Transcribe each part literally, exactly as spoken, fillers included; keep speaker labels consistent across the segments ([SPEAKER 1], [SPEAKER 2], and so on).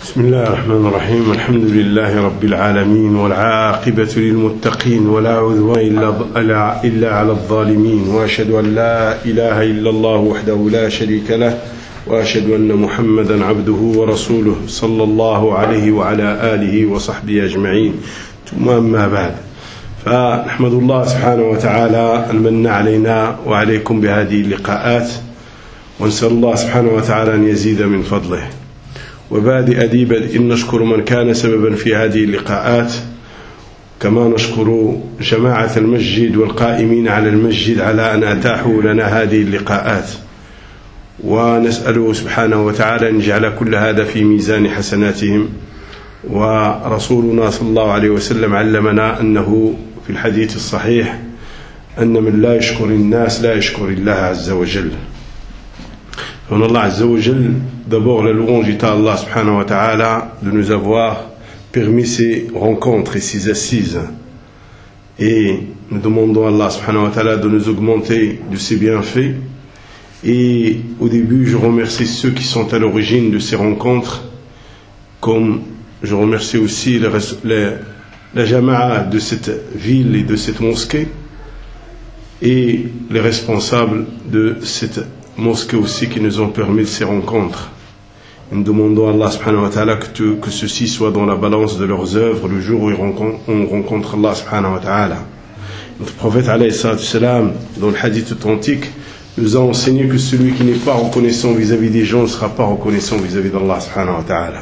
[SPEAKER 1] بسم الله الرحمن الرحيم. الحمد لله رب العالمين والعاقبة للمتقين ولا عدوان إلا, إلا على الظالمين، وأشهد أن لا إله إلا الله وحده لا شريك له، وأشهد أن محمدا عبده ورسوله صلى الله عليه وعلى آله وصحبه أجمعين. ثم أما بعد، فنحمد الله سبحانه وتعالى أن من علينا وعليكم بهذه اللقاءات، ونسأل الله سبحانه وتعالى أن يزيد من فضله. وبادئ ذي بدء نشكر من كان سببا في هذه اللقاءات، كما نشكر جماعة المسجد والقائمين على المسجد على أن أتاحوا لنا هذه اللقاءات، ونسأله سبحانه وتعالى أن يجعل كل هذا في ميزان حسناتهم. ورسولنا صلى الله عليه وسلم علمنا أنه في الحديث الصحيح أن من لا يشكر الناس لا يشكر الله عز وجل. On Allah Azza wa Jal, d'abord la louange est à Allah subhanahu wa ta'ala de nous avoir permis ces rencontres et ces assises, et nous demandons à Allah subhanahu wa ta'ala de nous augmenter de ses bienfaits. Et au début, je remercie ceux qui sont à l'origine de ces rencontres, comme je remercie aussi les, les, la jama'a de cette ville et de cette mosquée, et les responsables de cette mosquée aussi qui nous ont permis de ces rencontres. Nous demandons à Allah subhanahu wa ta'ala que, que ceci soit dans la balance de leurs œuvres le jour où on rencontre Allah subhanahu wa ta'ala. Notre prophète alayhi salatu salam, dans le hadith authentique, nous a enseigné que celui qui n'est pas reconnaissant vis-à-vis des gens ne sera pas reconnaissant vis-à-vis d'Allah subhanahu wa ta'ala.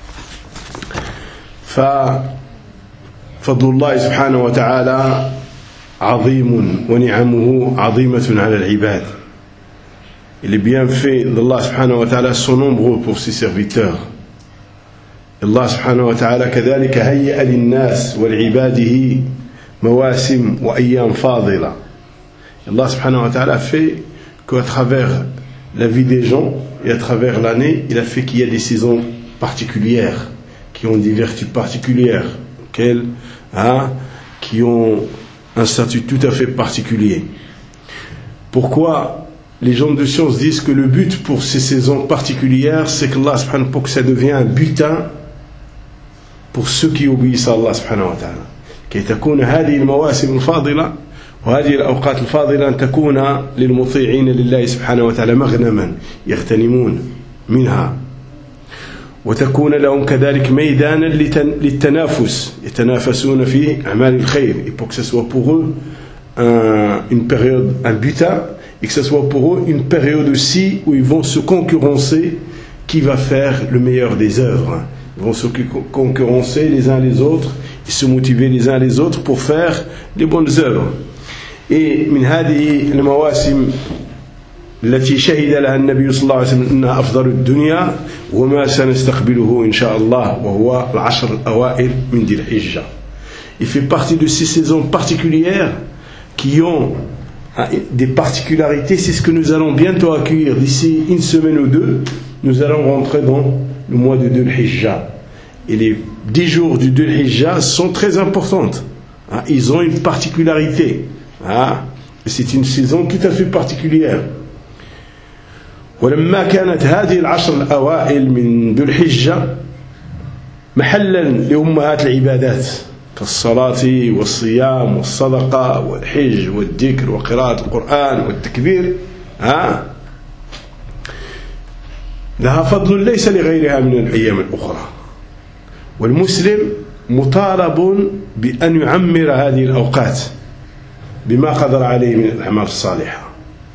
[SPEAKER 1] ففضل الله سبحانه وتعالى عظيم ونعمه عظيمة على العباد. Et les bienfaits d'Allah subhanahu wa ta'ala sont nombreux pour ses serviteurs. Allah subhanahu wa ta'ala كذلك هيأ للناس ولعباده مواسم وأيام فاضلة. Allah subhanahu wa ta'ala fait qu'à travers la vie des gens et à travers l'année, il a fait qu'il y a des saisons particulières qui ont des vertus particulières, qu'elles, hein, qui ont un statut tout à fait particulier. Pourquoi les gens de science disent que le but pour ces saisons particulières, c'est que Allah subhanahu, pour que ça devienne un butin pour ceux qui obéissent à Allah subhanahu wa ta'ala. كي تكون هذه المواسم الفاضلة وهذه الأوقات الفاضلة أن تكون للمطيعين لله سبحانه وتعالى مغنما يغتنمون منها، وتكون لهم كذلك ميدانا للتنافس يتنافسون في أعمال الخير، et pour que ce soit pour eux un, une période, un butin, et que ce soit pour eux une période aussi où ils vont se concurrencer qui va faire le meilleur des œuvres. Ils vont se concurrencer les uns les autres et se motiver les uns les autres pour faire les bonnes œuvres. Et من هذه المواسم التي شهد لها النبي صلى الله عليه وسلم أنها أفضل الدنيا وما سنستقبله إن شاء الله وهو العشر الأوائل من ذي الحجة. Il fait partie de ces saisons particulières qui ont des particularités. C'est ce que nous allons bientôt accueillir d'ici une semaine ou deux. Nous allons rentrer dans le mois de Dhul Hijjah, et les dix jours du Dhul Hijjah sont très importantes. Ils ont une particularité. C'est une saison tout à fait particulière. ولما كانت هذه العشر الأوائل من ذو الحجة محلا لأمهات العبادات كالصلاة والصيام والصدقة والحج والذكر وقراءة القرآن والتكبير، ها لها فضل ليس لغيرها من الأيام الأخرى. والمسلم مطالب بأن يعمر هذه الأوقات بما قدر عليه من الأعمال الصالحة.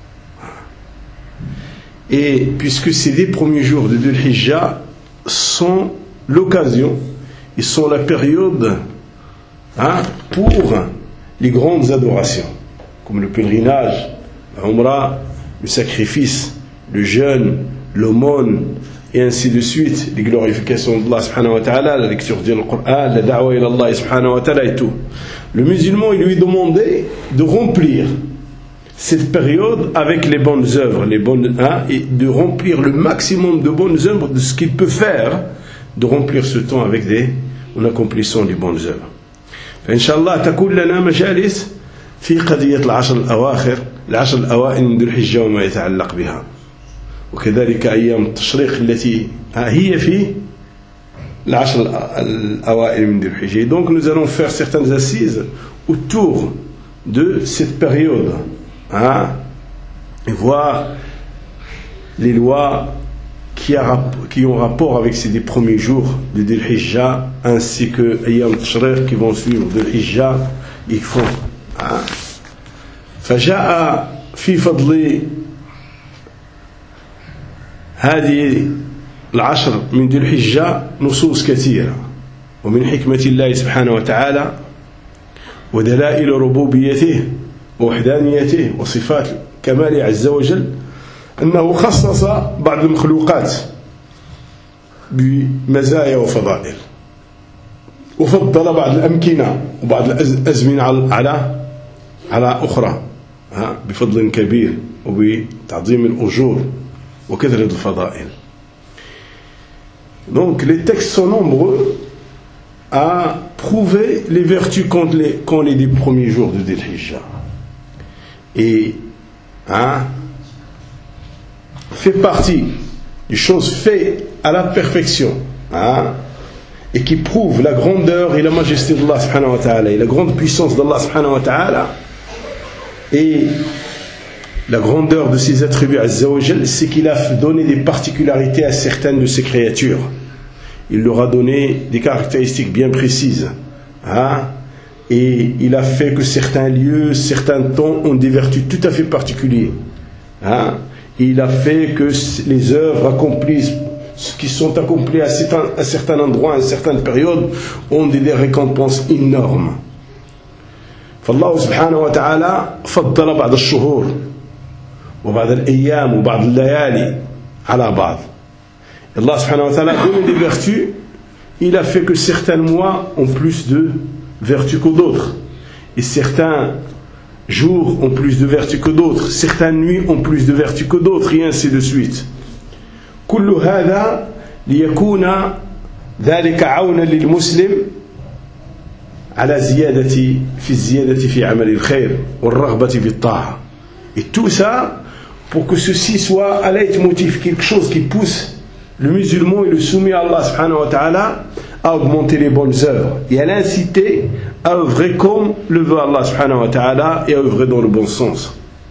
[SPEAKER 1] Et puisque ces dix premiers jours de Dhul Hijjah sont l'occasion, ils sont la période, hein, pour les grandes adorations, comme le pèlerinage, l'Umrah, le sacrifice, le jeûne, l'aumône, et ainsi de suite, les glorifications d'Allah subhanahu wa ta'ala, la lecture du Coran, la da'wa ila Allah subhanahu wa ta'ala et tout. Le musulman, il lui demandait de remplir cette période avec les bonnes œuvres, les bonnes, hein, et de remplir le maximum de bonnes œuvres de ce qu'il peut faire, de remplir ce temps avec des, en accomplissant les bonnes œuvres. فإن شاء الله تكون لنا مجالس في قضية العشر الأواخر العشر الأوائل من ذي الحجة وما يتعلق بها، وكذلك أيام التشريق التي هي في العشر الأوائل من ذي الحجة. Donc nous allons faire certaines assises autour de cette période, hein, et voir les lois qui, a, qui ont rapport avec ces des premiers jours de Dhul Hijjah, ainsi que Ayyam Tashriq qui vont suivre Dhul Hijjah, ils font. Hein. فجاء في فضل هذه العشر من ذي الحجة نصوص كثيرة، ومن حكمة الله سبحانه وتعالى ودلائل ربوبيته ووحدانيته وصفات كماله عز وجل أنه خصص بعض المخلوقات بمزايا وفضائل، وفضل بعض الأمكنة وبعض الأزمنة على على أخرى بفضل كبير وبتعظيم الأجور وكثرة الفضائل. Donc les textes sont nombreux à prouver les vertus qu'ont les, qu'ont les dix premiers jours de Dhul Hijjah. Et hein, fait partie des choses faites à la perfection, hein, et qui prouvent la grandeur et la majesté d'Allah subhanahu wa ta'ala et la grande puissance d'Allah subhanahu wa ta'ala et la grandeur de ses attributs azza wa jal, c'est qu'il a donné des particularités à certaines de ses créatures. Il leur a donné des caractéristiques bien précises, hein, et il a fait que certains lieux, certains temps ont des vertus tout à fait particulières, hein. Il a fait que les œuvres accomplies, qui sont accomplies à certains, à certains endroits, à certaines périodes, ont des récompenses énormes. فالله سبحانه وتعالى فضل بعض الشهور وبعض الأيام وبعض الليالي على بعض. Allah subhanahu wa ta'ala a donné des vertus. Il a fait que certains mois ont plus de vertus que d'autres, et certains jours ont plus de vertus que d'autres, certaines nuits ont plus de vertus que d'autres, et ainsi de suite. كل هذا ليكون ذلك عونا للمسلم على زيادة في الزيادة في عمل الخير والرغبة بالطاعة. Et tout ça pour que ceci soit à leitmotiv, quelque chose qui pousse le musulman et le soumis à Allah subhanahu wa ta'ala à augmenter les bonnes œuvres et à l'inciter à œuvrer comme le veut Allah subhanahu wa ta'ala et à œuvrer dans le bon sens.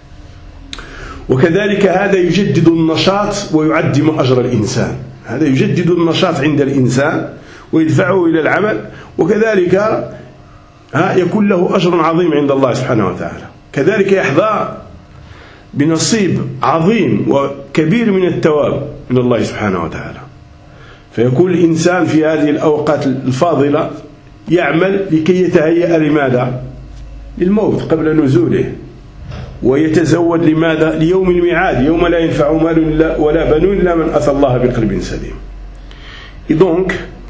[SPEAKER 1] وكذلك هذا يجدد النشاط ويعدم أجر الإنسان. هذا يجدد النشاط عند الإنسان ويدفعه إلى العمل، وكذلك يكون له أجر عظيم عند الله سبحانه وتعالى. كذلك يحظى بنصيب عظيم وكبير من الثواب من الله سبحانه وتعالى. فيكون الإنسان في هذه الأوقات الفاضلة يعمل لكي يتهيأ لماذا؟ للموت قبل نزوله، ويتزود لماذا؟ ليوم الميعاد، يوم لا ينفع مال ولا بنون إلا من أتى الله بقلب سليم. Et donc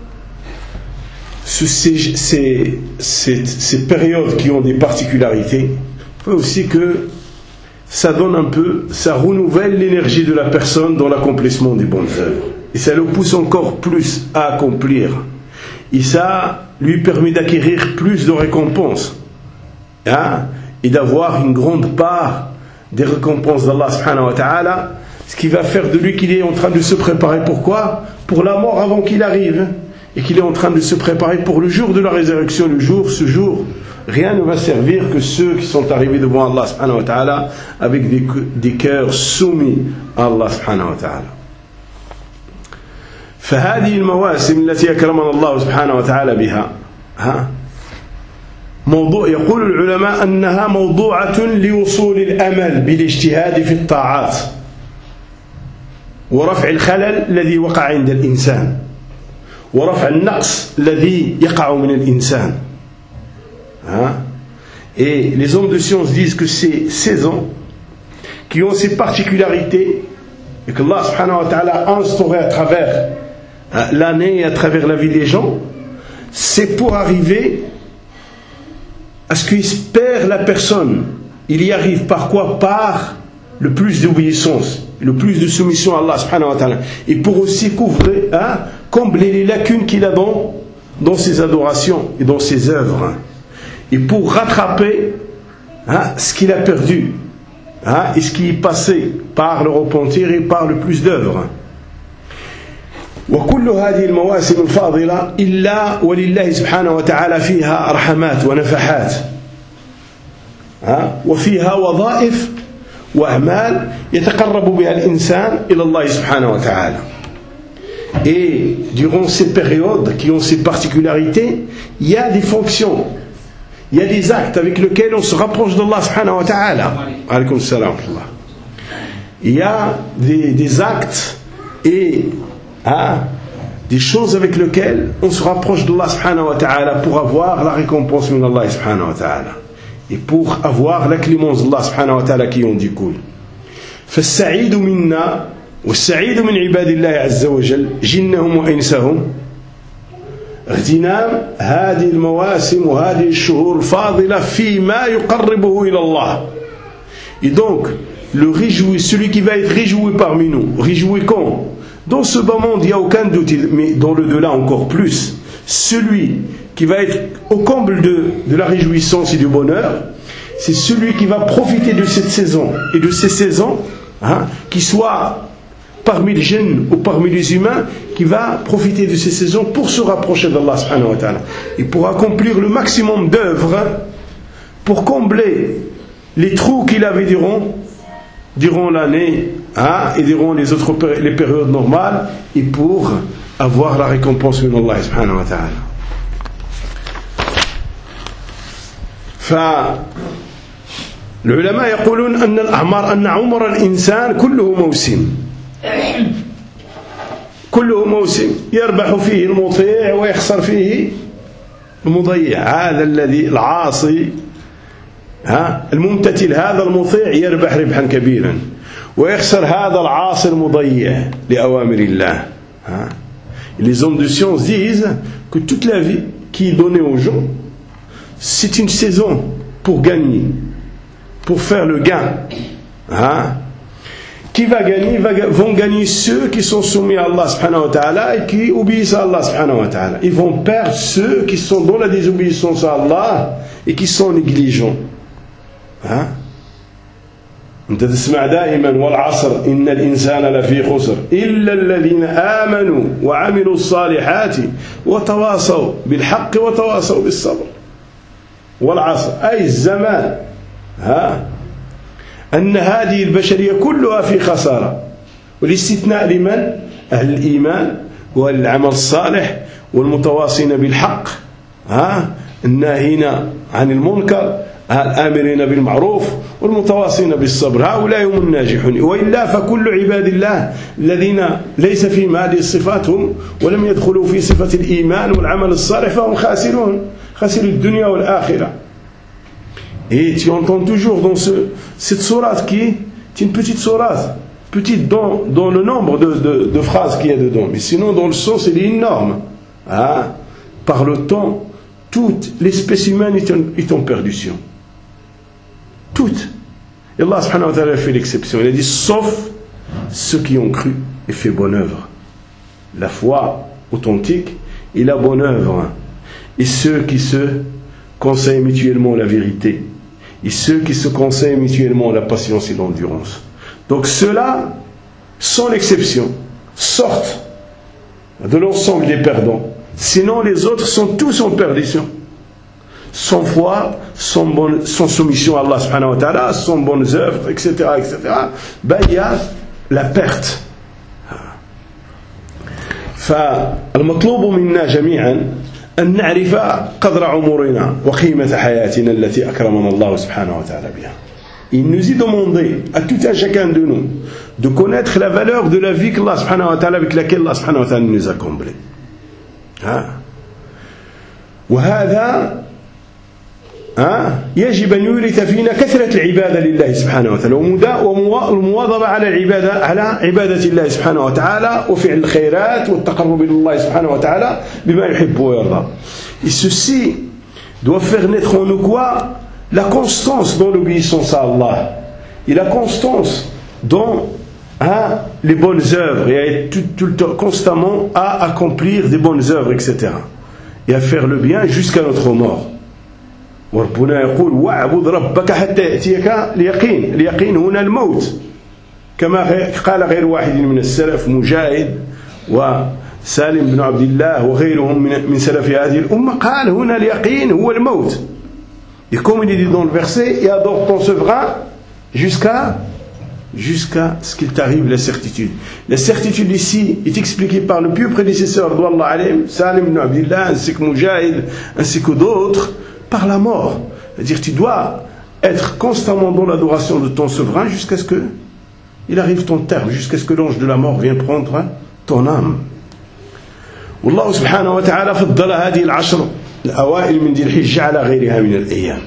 [SPEAKER 1] ces, ces, ces, ces périodes qui ont des particularités, faut aussi que ça donne un peu, ça renouvelle l'énergie de la personne dans l'accomplissement des bonnes œuvres. Et ça le pousse encore plus à accomplir. Et ça lui permet d'acquérir plus de récompenses, hein, et d'avoir une grande part des récompenses d'Allah subhanahu wa ta'ala, ce qui va faire de lui qu'il est en train de se préparer. Pourquoi? Pour la mort avant qu'il arrive, et qu'il est en train de se préparer pour le jour de la résurrection. Le jour, ce jour, rien ne va servir que ceux qui sont arrivés devant Allah subhanahu wa ta'ala avec des, des cœurs soumis à Allah subhanahu wa ta'ala. فهذه المواسم التي أكرمنا الله سبحانه وتعالى بها، ها موضوع يقول العلماء أنها موضوعة لوصول الأمل بالاجتهاد في الطاعات ورفع الخلل الذي وقع عند الإنسان ورفع النقص الذي يقع من الإنسان. Hein? Et les hommes de science disent que ces saisons qui ont ces particularités et que Allah subhanahu wa ta'ala a instauré à travers l'année et à travers la vie des gens, c'est pour arriver à ce qu'espère la personne. Il y arrive par quoi? Par le plus d'obéissance, le plus de soumission à Allah subhanahu wa ta'ala, et pour aussi couvrir, hein, combler les lacunes qu'il a dans, dans ses adorations et dans ses œuvres, et pour rattraper, hein, ce qu'il a perdu, hein, et ce qui est passé par le repentir et par le plus d'œuvres. وكل هذه المواسم الفاضلة إلا ولله سبحانه وتعالى فيها رحمات ونفحات وفيها وظائف وأعمال يتقرب بها الإنسان إلى الله سبحانه وتعالى. Et durant ces périodes qui ont ces particularités, il y a des fonctions, il y a des actes avec lesquels on se rapproche d'Allah subhanahu wa ta'ala. Alaykoum salam. Il y a des, des actes et hein, des choses avec lesquelles on se rapproche d'Allah subhanahu wa ta'ala pour avoir la récompense min Allah subhanahu wa ta'ala et pour avoir la clémence d'Allah subhanahu wa ta'ala qui en découle. فالسعيد منا والسعيد من عباد الله عز وجل جنهم وإنسهم اغتنام هذه المواسم وهذه الشهور الفاضلة فيما يقربه إلى الله. Et donc le réjoui, celui qui va être réjoui parmi nous, réjoui quand? Dans ce bas monde il n'y a aucun doute, mais dans le delà encore plus, celui qui va être au comble de, de la réjouissance et du bonheur, c'est celui qui va profiter de cette saison et de ces saisons, hein, qui soit parmi les jeunes ou parmi les humains, qui va profiter de ces saisons pour se rapprocher d'Allah subhanahu wa ta'ala et pour accomplir le maximum d'œuvres pour combler les trous qu'il avait durant, durant l'année, hein, et durant les autres les périodes normales, et pour avoir la récompense de Allah subhanahu wa ta'ala. فالعلماء يقولون أن الأعمار أن عمر الإنسان كله موسم كله موسم يربح فيه المطيع ويخسر فيه المضيع. هذا الذي العاصي ها الممتثل هذا المطيع يربح ربحا كبيرا ويخسر هذا العاصي المضيع لأوامر الله. ها Les hommes de science disent que toute la vie qui est donnée aux gens, c'est une saison pour gagner, pour faire le gain. Hein? Qui va gagner? Vont gagner ceux qui sont soumis à Allah subhanahu wa ta'ala et qui obéissent à Allah subhanahu wa ta'ala. Ils vont perdre ceux qui sont dans la désobéissance à Allah et qui sont négligents. Hein? أنت تسمع دائما والعصر إن الإنسان لفي خسر إلا الذين آمنوا وعملوا الصالحات وتواصوا بالحق وتواصوا بالصبر. والعصر أي الزمان ها أن هذه البشرية كلها في خسارة، والاستثناء لمن؟ أهل الإيمان والعمل الصالح والمتواصين بالحق ها الناهين عن المنكر الآمرين بالمعروف والمتواصين بالصبر، هؤلاء هم الناجحون. وإلا فكل عباد الله الذين ليس فيهم هذه الصفات هم ولم يدخلوا في صفة الإيمان والعمل الصالح فهم خاسرون، خاسروا الدنيا والآخرة. Et tu entends toujours dans ce, cette sourate qui est une petite sourate, petite dans, dans le nombre de, de, de phrases qu'il y a dedans, mais sinon dans le sens il est énorme. Hein? Par le temps, toute l'espèce humaine est en, est en perdition. Toutes. Et Allah subhanahu wa ta'ala a fait l'exception. Il a dit sauf ceux qui ont cru et fait bonne œuvre. La foi authentique et la bonne œuvre. Et ceux qui se conseillent mutuellement la vérité. Et ceux qui se conseillent mutuellement la patience et l'endurance. Donc ceux-là, sans l'exception, sortent de l'ensemble des perdants. Sinon les autres sont tous en perdition. Sans foi, sans, bonne, sans soumission à Allah subhanahu wa ta'ala, sans bonnes œuvres, et cetera, et cetera. Ben il y a la perte. فالمطلوب منا جميعا أن نعرف قدر عمرنا وقيمة حياتنا التي أكرمنا الله سبحانه وتعالى بها. Il nous est demandé à tout un chacun de nous de connaître la valeur de la vie qu'Allah subhanahu wa ta'ala avec laquelle Allah subhanahu wa ta'ala nous a comblés. وهذا يجب أن يورث فينا كثرة العبادة لله سبحانه وتعالى والمواظبة على العبادة على عبادة الله سبحانه وتعالى وفعل الخيرات والتقرب إلى الله سبحانه وتعالى بما يحب ويرضى. Et ceci doit faire naître en nous quoi? La constance dans l'obéissance à Allah et la constance dans hein, les bonnes œuvres et à être tout, tout le temps constamment à accomplir des bonnes œuvres, et cetera. Et à faire le bien jusqu'à notre mort. وربنا يقول واعبد ربك حتى يأتيك اليقين. اليقين هنا الموت كما قال غير واحد من السلف مجاهد سالم بن عبد الله وغيرهم من سلف هذه الأمة قال هنا اليقين هو الموت. Et comme il est dit dans le verset, et adore ton souverain jusqu'à jusqu'à ce qu'il t'arrive la certitude. La certitude ici est expliquée par le pieux prédécesseur d'Allah alayhi, Salim ibn Abdillah, ainsi que Mujahid, ainsi que d'autres, par la mort. C'est-à-dire tu dois être constamment dans l'adoration de ton souverain jusqu'à ce que il arrive ton terme, jusqu'à ce que l'ange de la mort vienne prendre ton âme. والله سبحانه وتعالى فضل هذه العشر الأوائل من ذي الحجة على غيرها من الأيام.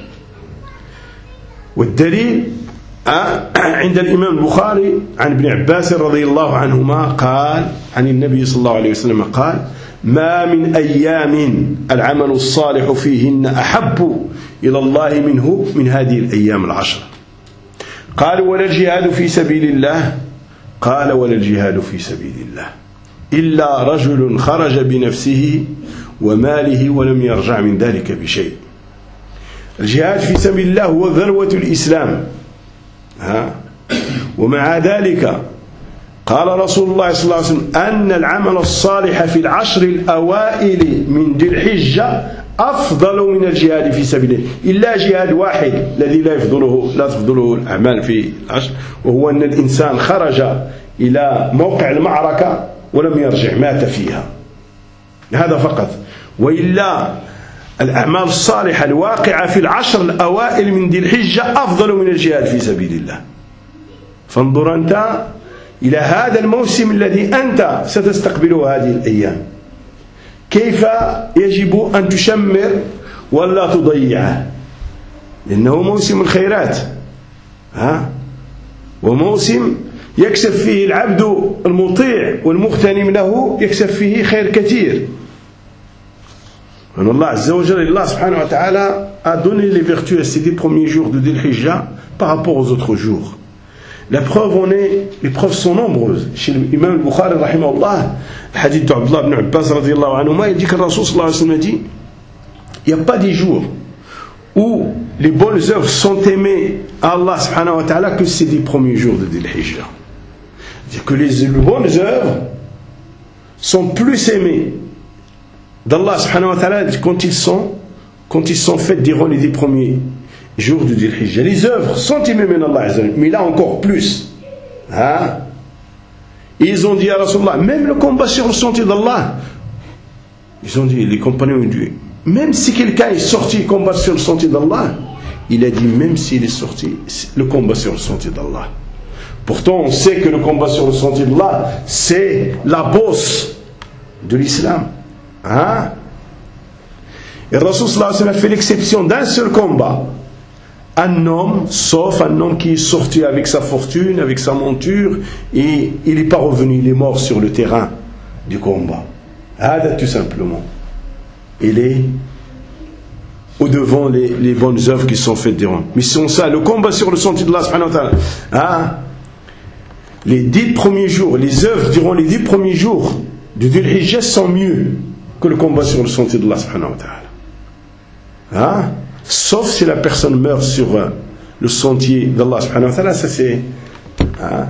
[SPEAKER 1] والدليل عند الإمام البخاري عن ابن عباس رضي الله عنهما قال عن النبي صلى الله عليه وسلم قال ما من أيام العمل الصالح فيهن أحب إلى الله منه من هذه الأيام العشر. قال ولا الجهاد في سبيل الله قال ولا الجهاد في سبيل الله إلا رجل خرج بنفسه وماله ولم يرجع من ذلك بشيء. الجهاد في سبيل الله هو ذروة الإسلام. ها ومع ذلك قال رسول الله صلى الله عليه وسلم أن العمل الصالح في العشر الأوائل من ذي الحجة أفضل من الجهاد في سبيل الله إلا جهاد واحد الذي لا يفضله لا تفضله الأعمال في العشر، وهو أن الإنسان خرج إلى موقع المعركة ولم يرجع مات فيها، هذا فقط. وإلا الأعمال الصالحة الواقعة في العشر الأوائل من ذي الحجة أفضل من الجهاد في سبيل الله. فانظر أنت إلى هذا الموسم الذي أنت ستستقبله هذه الأيام، كيف يجب أن تشمر ولا تضيعه، لأنه موسم الخيرات، ها وموسم يكسب فيه العبد المطيع والمغتنم له يكسب فيه خير كثير. Allah Azza wa Jalla, Allah subhanahu wa ta'ala a donné les vertus à ces dix premiers jours de Dhul Hijjah par rapport aux autres jours. La preuve en est, les preuves sont nombreuses. Chez l'imam al-Bukhari, rahimahullah, le hadith d'Abdullah ibn Abbas, radiyallahu anhuma, il dit que le Rasul sallallahu alayhi wa sallam a dit il n'y a pas des jours où les bonnes œuvres sont aimées à Allah subhanahu wa ta'ala que ces dix premiers jours de Dhul Hijjah. C'est-à-dire que les bonnes œuvres sont plus aimées d'Allah subhanahu wa ta'ala quand ils sont quand ils sont faits durant les dix premiers jours de Dhul Hijjah. Les œuvres sont aimées d'Allah, mais là encore plus. Hein? Ils ont dit à Rasulullah, même le combat sur le sentier d'Allah, ils ont dit, les compagnons ont dit, même si quelqu'un est sorti combattre sur le sentier d'Allah, il a dit même s'il est sorti le combat sur le sentier d'Allah. Pourtant on sait que le combat sur le sentier d'Allah c'est la bosse de l'islam. Hein? Et le Rasul sallallahu alayhi wa sallam a fait l'exception d'un seul combat. Un homme, sauf un homme qui est sorti avec sa fortune, avec sa monture, et il n'est pas revenu, il est mort sur le terrain du combat. Hada tout simplement. Il est au-devant les, les bonnes œuvres qui sont faites durant. Mais sans ça, le combat sur le sentier de Allah subhanahu wa ta'ala, hein? Les dix premiers jours, les œuvres durant les dix premiers jours de Dhul Hijjah sont mieux que le combat sur le sentier de Allah subhanahu wa ta'ala. Hein? Sauf si la personne meurt sur le sentier d'Allah subhanahu wa ta'ala, ça c'est... Hein?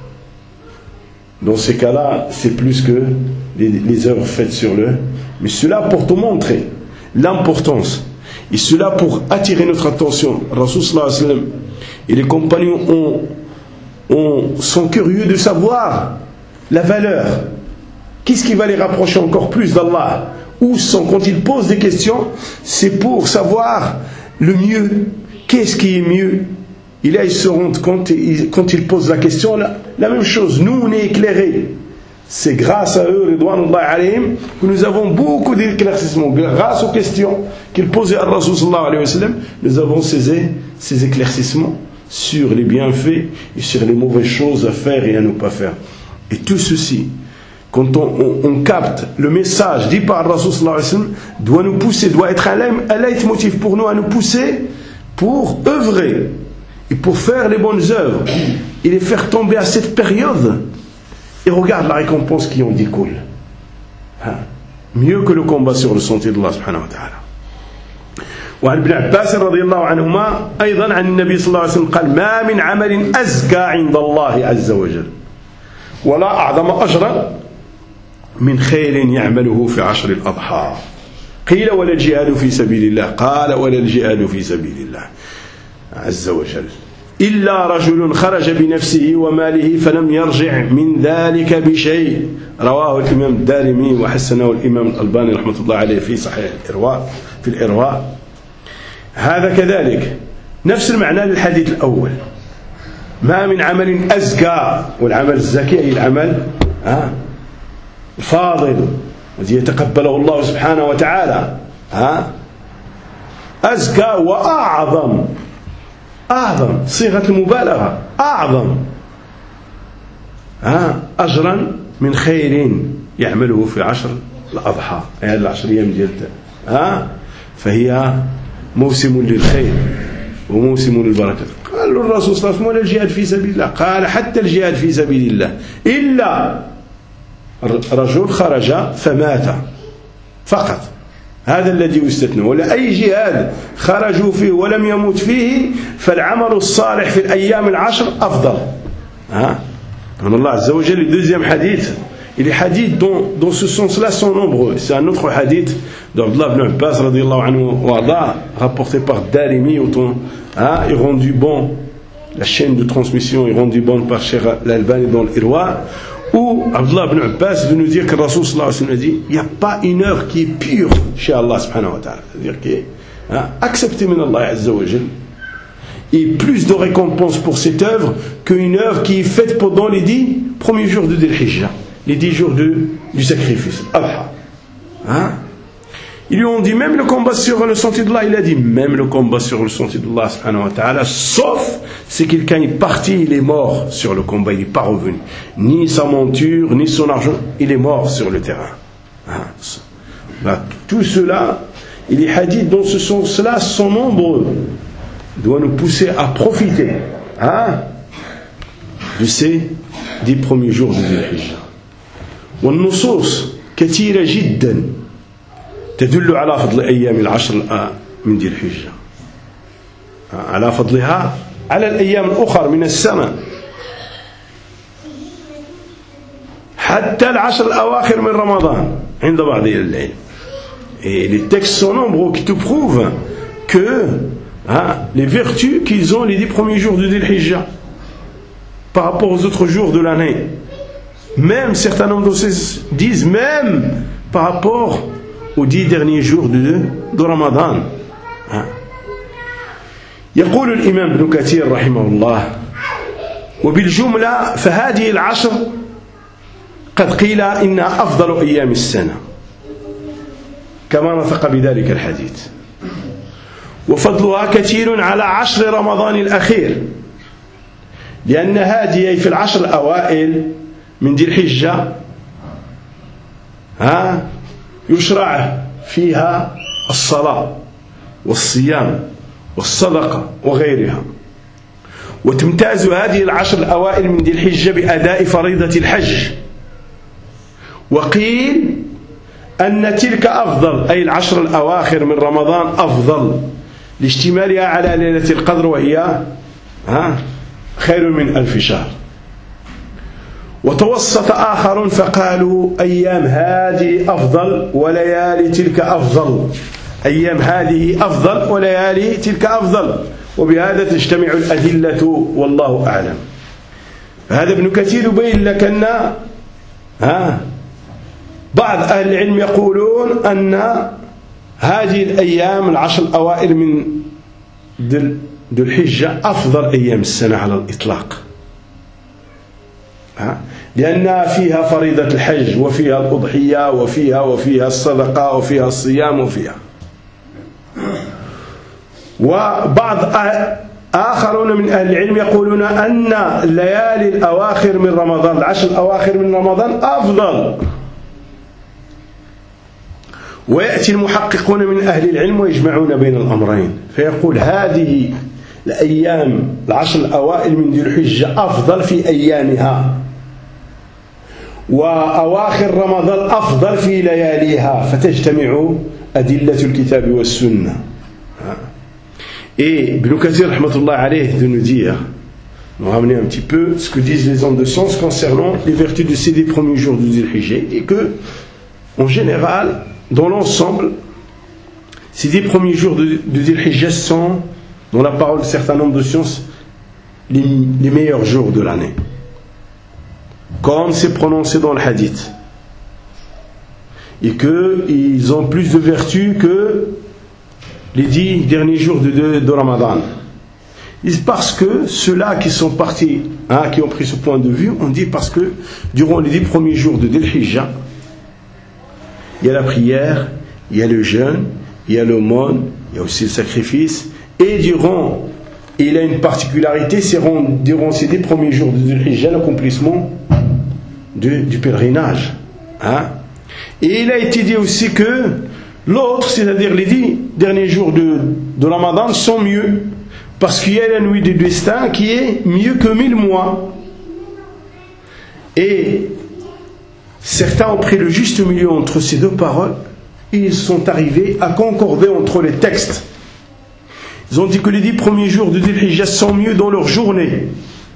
[SPEAKER 1] Dans ces cas-là, c'est plus que les, les œuvres faites sur le... Mais cela pour te montrer l'importance. Et cela pour attirer notre attention. Rasul sallallahu alayhi wa sallam et les compagnons ont, ont, sont curieux de savoir la valeur. Qu'est-ce qui va les rapprocher encore plus d'Allah? Où sont, quand ils posent des questions, c'est pour savoir le mieux. Qu'est-ce qui est mieux? Et là, ils se rendent compte, quand ils posent la question, la, la même chose. Nous, on est éclairés. C'est grâce à eux, ridwanullahi alayhim, que nous avons beaucoup d'éclaircissements. Grâce aux questions qu'ils posaient à Rasul sallallahu alayhi wa sallam, nous avons ces, ces éclaircissements sur les bienfaits et sur les mauvaises choses à faire et à ne pas faire. Et tout ceci, quand on, on, on capte le message dit par Rasul sallallahu alayhi wa sallam, doit nous pousser, doit être un leitmotiv pour nous, à nous pousser pour œuvrer et pour faire les bonnes œuvres et les faire tomber à cette période. Et regarde la récompense qui en découle. Hein? Mieux que le combat sur le sentier d'Allah subhanahu wa ta'ala. وعن ابن عباس رضي الله عنهما أيضا عن النبي صلى الله عليه وسلم قال ما من عمل أزكى عند الله عز وجل ولا أعظم أجرا من خير يعمله في عشر الأضحى. قيل ولا الجهاد في سبيل الله؟ قال ولا الجهاد في سبيل الله عز وجل إلا رجل خرج بنفسه وماله فلم يرجع من ذلك بشيء. رواه الإمام الدارمي وحسنه الإمام الألباني رحمة الله عليه في صحيح الإرواء في الإرواء. هذا كذلك نفس المعنى للحديث الأول. ما من عمل أزكى، والعمل الزكي أي العمل ها الفاضل الذي يتقبله الله سبحانه وتعالى، ها أزكى وأعظم، أعظم صيغة المبالغة، أعظم ها أجرا من خير يعمله في عشر الأضحى، هذه العشر أيام ديالها، ها فهي موسم للخير وموسم للبركة. قال له الرسول صلى الله عليه وسلم ولا الجهاد في سبيل الله؟ قال حتى الجهاد في سبيل الله إلا رجل خرج فمات فقط، هذا الذي يستثنى. ولا أي جهاد خرجوا فيه ولم يموت فيه فالعمل الصالح في الأيام العشر أفضل. ها أن الله عز وجل. Le deuxième hadith, et les hadiths dans, dans ce sens-là sont nombreux. C'est un autre hadith d'Abdullah ibn Abbas radiyallahu anhu wa arda, rapporté par Darimi, autant hein, est rendu bon, la chaîne de transmission est rendue bonne par Cheikh Al-Albani dans l'Irwa, où Abdullah ibn Abbas veut nous dire que le Rasul sallallahu alayhi wa sallam a dit il n'y a pas une heure qui est pure chez Allah subhanahu wa ta'ala, c'est-à-dire qui est hein, acceptée min Allah azza wa jal, et plus de récompense pour cette œuvre qu'une œuvre qui est faite pendant les dix premiers jours de Dhul Hijjah, les dix jours de, du sacrifice. Hein? Ils lui ont dit même le combat sur le sentier d'Allah, il a dit même le combat sur le sentier d'Allah subhanahu wa ta'ala, sauf si quelqu'un est parti, il est mort sur le combat, il n'est pas revenu. Ni sa monture, ni son argent, il est mort sur le terrain. Hein? Là, tout cela, et les hadiths dans ce sens-là sont nombreux, doit nous pousser à profiter hein, de ces dix premiers jours de Dhul Hijjah. والنصوص كثيرة جدا تدل على فضل أيام العشر من ذي الحجة، على فضلها على الأيام الأخرى من السنة، حتى العشر الأواخر من رمضان عند بعض أهل العلم. Et les textes sont nombreux qui te prouvent que hein, les vertus qu'ils ont les dix premiers jours de Dhul Hijjah par rapport aux autres jours de l'année. Même certains nombres disent même par rapport aux dix derniers jours de, de Ramadan. يقول الإمام ابن كثير رحمه الله وبالجملة فهذه العشر قد قيل إنها أفضل أيام السنة كما نطق بذلك الحديث، وفضلها كثير على عشر رمضان الأخير، لأن هذه في العشر الأوائل من ذي الحجة ها يشرع فيها الصلاة والصيام والصدقة وغيرها، وتمتاز هذه العشر الأوائل من ذي الحجة بأداء فريضة الحج. وقيل أن تلك أفضل، أي العشر الأواخر من رمضان أفضل لاشتمالها على ليلة القدر وهي ها خير من ألف شهر. وتوسط آخر فقالوا أيام هذه أفضل وليالي تلك أفضل، أيام هذه أفضل وليالي تلك أفضل، وبهذا تجتمع الأدلة والله أعلم. هذا ابن كثير يبين لك أن ها بعض أهل العلم يقولون أن هذه الأيام العشر الأوائل من ذو الحجة أفضل أيام السنة على الإطلاق، لأنها فيها فريضة الحج وفيها الأضحية وفيها وفيها الصدقة وفيها الصيام وفيها. وبعض آخرون من أهل العلم يقولون أن الليالي الأواخر من رمضان، العشر الأواخر من رمضان أفضل. ويأتي المحققون من أهل العلم ويجمعون بين الأمرين، فيقول هذه الأيام العشر الأوائل من ذي الحجة أفضل في أيامها، وأواخر رمضان أفضل في لياليها، فتجتمع أدلة الكتاب والسنة. Et Ibn Kathir rahmatullah alayh de nous dire nous ramener un petit peu ce que disent les hommes de sens concernant les vertus de ces dix premiers jours du Dhul Hijjah, et que, en général, dans l'ensemble, ces dix premiers jours du Dhul Hijjah sont, dans la parole d'un certain nombre de sciences, les, les meilleurs jours de l'année. Comme c'est prononcé dans le hadith. Et qu'ils ont plus de vertus que les dix derniers jours de, de, de Ramadan. Parce que ceux-là qui sont partis, hein, qui ont pris ce point de vue, on dit parce que durant les dix premiers jours de Dhul Hijjah, il y a la prière, il y a le jeûne, il y a l'aumône, il y a aussi le sacrifice, et durant, et il a une particularité, c'est durant ces dix premiers jours de Dhul Hijjah, l'accomplissement du, du pèlerinage. Hein. Et il a été dit aussi que l'autre, c'est-à-dire les dix derniers jours de, de Ramadan, sont mieux. Parce qu'il y a la nuit du destin qui est mieux que mille mois. Et certains ont pris le juste milieu entre ces deux paroles. Et ils sont arrivés à concorder entre les textes. Ils ont dit que les dix premiers jours de Dhul Hijjah sont mieux dans leur journée.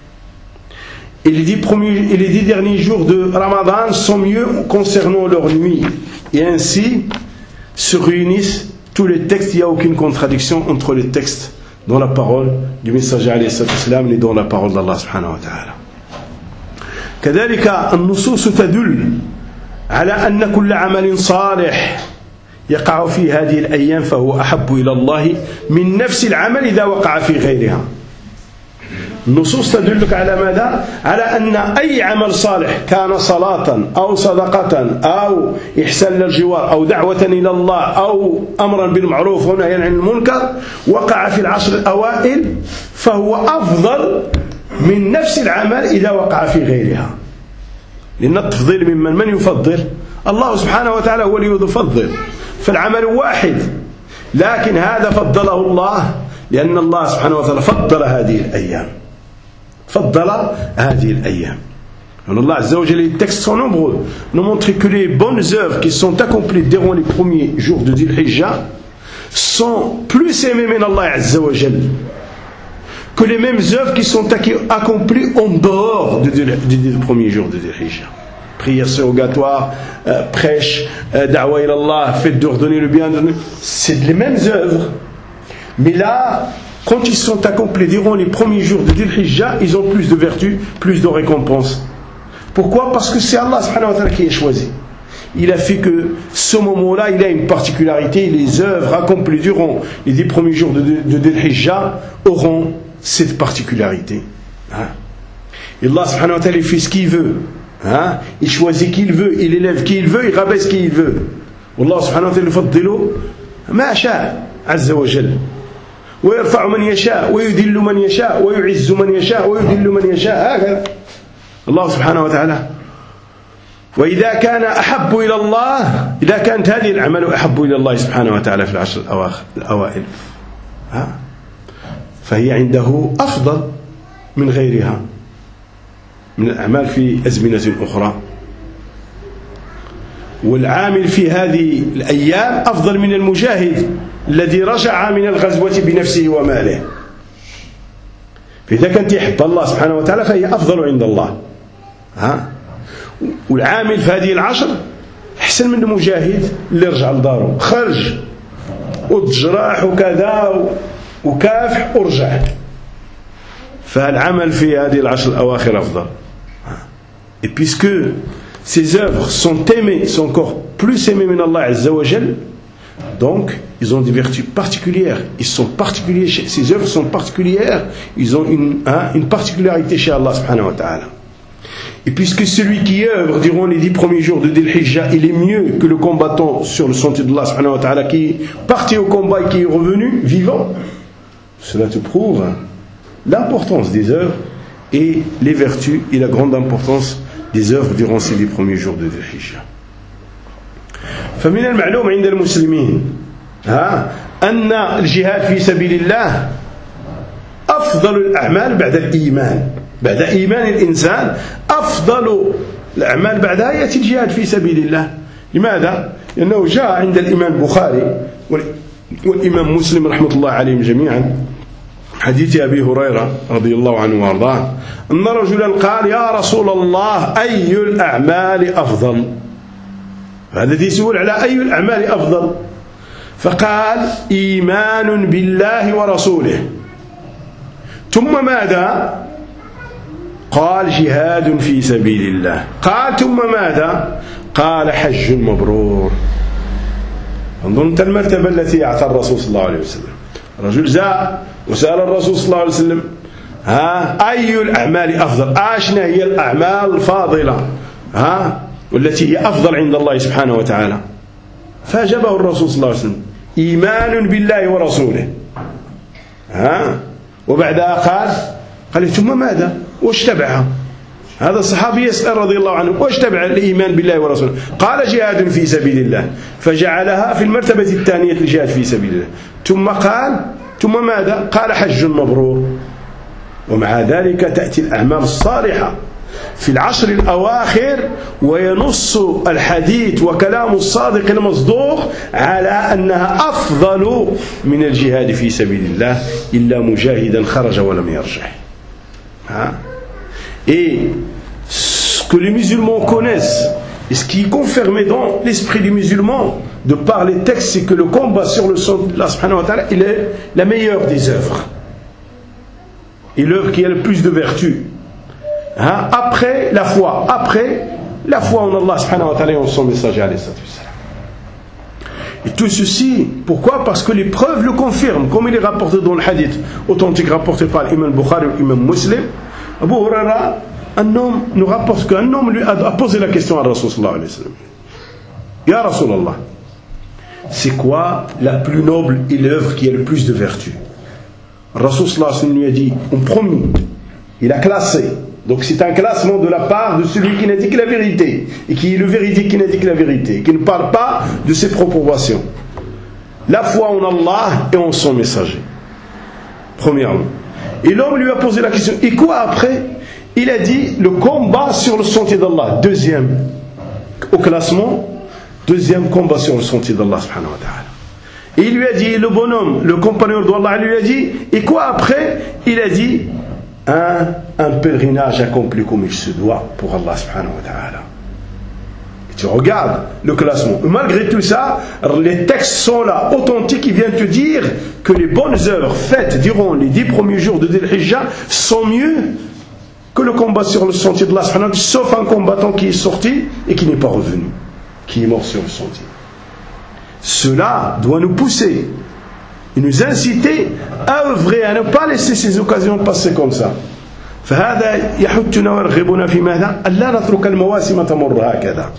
[SPEAKER 1] Et les dix, premiers, et les dix derniers jours de Ramadan sont mieux concernant leur nuit. Et ainsi se réunissent tous les textes. Il n'y a aucune contradiction entre les textes dans la parole du messager alayhi salatu wassalam et dans la parole d'Allah subhanahu wa ta'ala. كذلك النصوص تدل على أن كل عمل صالح يقع في هذه الأيام فهو أحب إلى الله من نفس العمل إذا وقع في غيرها. النصوص تدلك على ماذا؟ على أن أي عمل صالح كان صلاة أو صدقة أو إحسان للجوار أو دعوة إلى الله أو أمرا بالمعروف ونهيا عن المنكر وقع في العشر الأوائل فهو أفضل من نفس العمل إذا وقع في غيرها. لأن التفضيل ممن من يفضل؟ الله سبحانه وتعالى هو اللي يفضل، فالعمل واحد، لكن هذا فضله الله لأن الله سبحانه وتعالى فضل هذه الأيام. فضل هذه الأيام. Allah Azza wa Jalla, les textes sont nombreux, nous montrent que les bonnes œuvres qui sont accomplies durant les premiers jours de Dhul Hijjah sont plus aimées par Allah Azza wa Jalla que les mêmes œuvres qui sont accomplies en dehors des premiers jours de Dhul Hijjah. Prière surrogatoire, euh, prêche, euh, da'wa ila Allah, fait d'ordonner le bien, c'est les mêmes œuvres. Mais là, quand ils sont accomplis durant les premiers jours de Dhul Hijjah, ils ont plus de vertus, plus de récompenses. Pourquoi? Parce que c'est Allah subhanahu wa ta'ala qui a choisi. Il a fait que ce moment-là, il a une particularité. Les œuvres accomplies durant les dix premiers jours de, de, de Dhul Hijjah auront cette particularité. Hein? Et Allah subhanahu wa ta'ala, il fait ce qu'il veut. Hein? Il choisit qui il veut, il élève qui il veut, il rabaisse qui il veut. Allah subhanahu wa ta'ala يفضل ما شاء عز وجل ويرفع من يشاء ويذل من يشاء ويعز من يشاء ويذل من يشاء هكذا الله سبحانه وتعالى. وإذا كان أحب إلى الله، إذا كانت هذه الأعمال أحب إلى الله سبحانه وتعالى في العشر الأواخر الأوائل ها فهي عنده أفضل من غيرها من الأعمال في أزمنة أخرى. والعامل في هذه الأيام أفضل من المجاهد الذي رجع من الغزوة بنفسه وماله. فإذا كنت يحب الله سبحانه وتعالى فهي أفضل عند الله. ها؟ والعامل في هذه العشر أحسن من المجاهد اللي رجع لداره، خرج وتجراح وكذا وكافح ورجع. فالعمل في هذه العشر الأواخر أفضل. Et puisque ces œuvres sont aimées, sont encore plus aimées par Allah Azza wa Jal, donc ils ont des vertus particulières. Ils sont particuliers, ces œuvres sont particulières, ils ont une, hein, une particularité chez Allah subhanahu wa ta'ala. Et puisque celui qui œuvre durant les dix premiers jours de Dhul Hijjah, il est mieux que le combattant sur le sentier d'Allah subhanahu wa ta'ala qui est parti au combat et qui est revenu vivant, cela te prouve l'importance des œuvres et les vertus et la grande importance des œuvres durant ces dix premiers jours de Dhul Hijjah. فمن المعلوم عند المسلمين ها أن الجهاد في سبيل الله أفضل الأعمال بعد الإيمان. بعد إيمان الإنسان أفضل الأعمال بعدها يأتي الجهاد في سبيل الله. لماذا؟ لأنه جاء عند الإمام البخاري والإمام مسلم رحمة الله عليهم جميعا حديث أبي هريرة رضي الله عنه وارضاه أن رجلا قال يا رسول الله أي الأعمال أفضل؟ هذا يسأل على أي الأعمال أفضل، فقال إيمان بالله ورسوله، ثم ماذا؟ قال جهاد في سبيل الله، قال ثم ماذا؟ قال حج مبرور. انظر انت المرتبة التي أعطى الرسول صلى الله عليه وسلم. رجل جاء وسأل الرسول صلى الله عليه وسلم ها أي الأعمال أفضل؟ أشنا هي الأعمال الفاضلة ها والتي هي أفضل عند الله سبحانه وتعالى؟ فأجابه الرسول صلى الله عليه وسلم إيمان بالله ورسوله. ها وبعدها قال قال ثم ماذا؟ واش تبعها؟ هذا الصحابي يسأل رضي الله عنه واش تبع الإيمان بالله ورسوله؟ قال جهاد في سبيل الله، فجعلها في المرتبة الثانية الجهاد في سبيل الله. ثم قال ثم ماذا؟ قال حج مبرور. ومع ذلك تأتي الأعمال الصالحة في العشر الأواخر وينص الحديث وكلام الصادق المصدوق على أنها أفضل من الجهاد في سبيل الله إلا مجاهدا خرج ولم يرجع. Hein? Et ce que les musulmans connaissent et ce qui est confirmé dans l'esprit du musulman de par les textes, c'est que le combat sur le sang d'Allah subhanahu wa ta'ala, il est la meilleure des œuvres et l'œuvre qui a le plus de vertu, hein? Après la foi, après la foi en Allah subhanahu wa ta'ala et en son messager alayhi salatu wassalam. Et tout ceci, pourquoi? Parce que les preuves le confirment, comme il est rapporté dans le hadith authentique rapporté par l'imam Bukhari ou l'imam Muslim. Abu Huraira, un homme nous rapporte qu'un homme lui a posé la question à Rasul sallallahu alayhi wa sallam. Ya Rasulallah, c'est quoi la plus noble et l'œuvre qui a le plus de vertu? Rasul sallallahu alayhi wa sallam lui a dit, en premier, il a classé. Donc c'est un classement de la part de celui qui n'a dit que la vérité, et qui est le véridique qui n'a dit que la vérité, qui ne parle pas de ses propres passions. La foi en Allah et en son messager. Premièrement. Et l'homme lui a posé la question, et quoi après? Il a dit le combat sur le sentier d'Allah. Deuxième au classement, deuxième combat sur le sentier d'Allah subhanahu wa ta'ala. Et il lui a dit, le bonhomme, le compagnon d'Allah lui a dit, et quoi après? Il a dit Un, un pèlerinage accompli comme il se doit pour Allah subhanahu wa ta'ala. Et tu regardes le classement. Et malgré tout ça, les textes sont là, authentiques, qui viennent te dire que les bonnes œuvres faites durant les dix premiers jours de Dhul Hijjah sont mieux que le combat sur le sentier de Allah subhanahu wa ta'ala, sauf un combattant qui est sorti et qui n'est pas revenu, qui est mort sur le sentier. Cela doit nous pousser et nous inciter à œuvrer, à ne pas laisser ces occasions passer comme ça. فهذا يحثنا ويرغبنا في ماذا؟ ألا نترك المواسم تمر هكذا.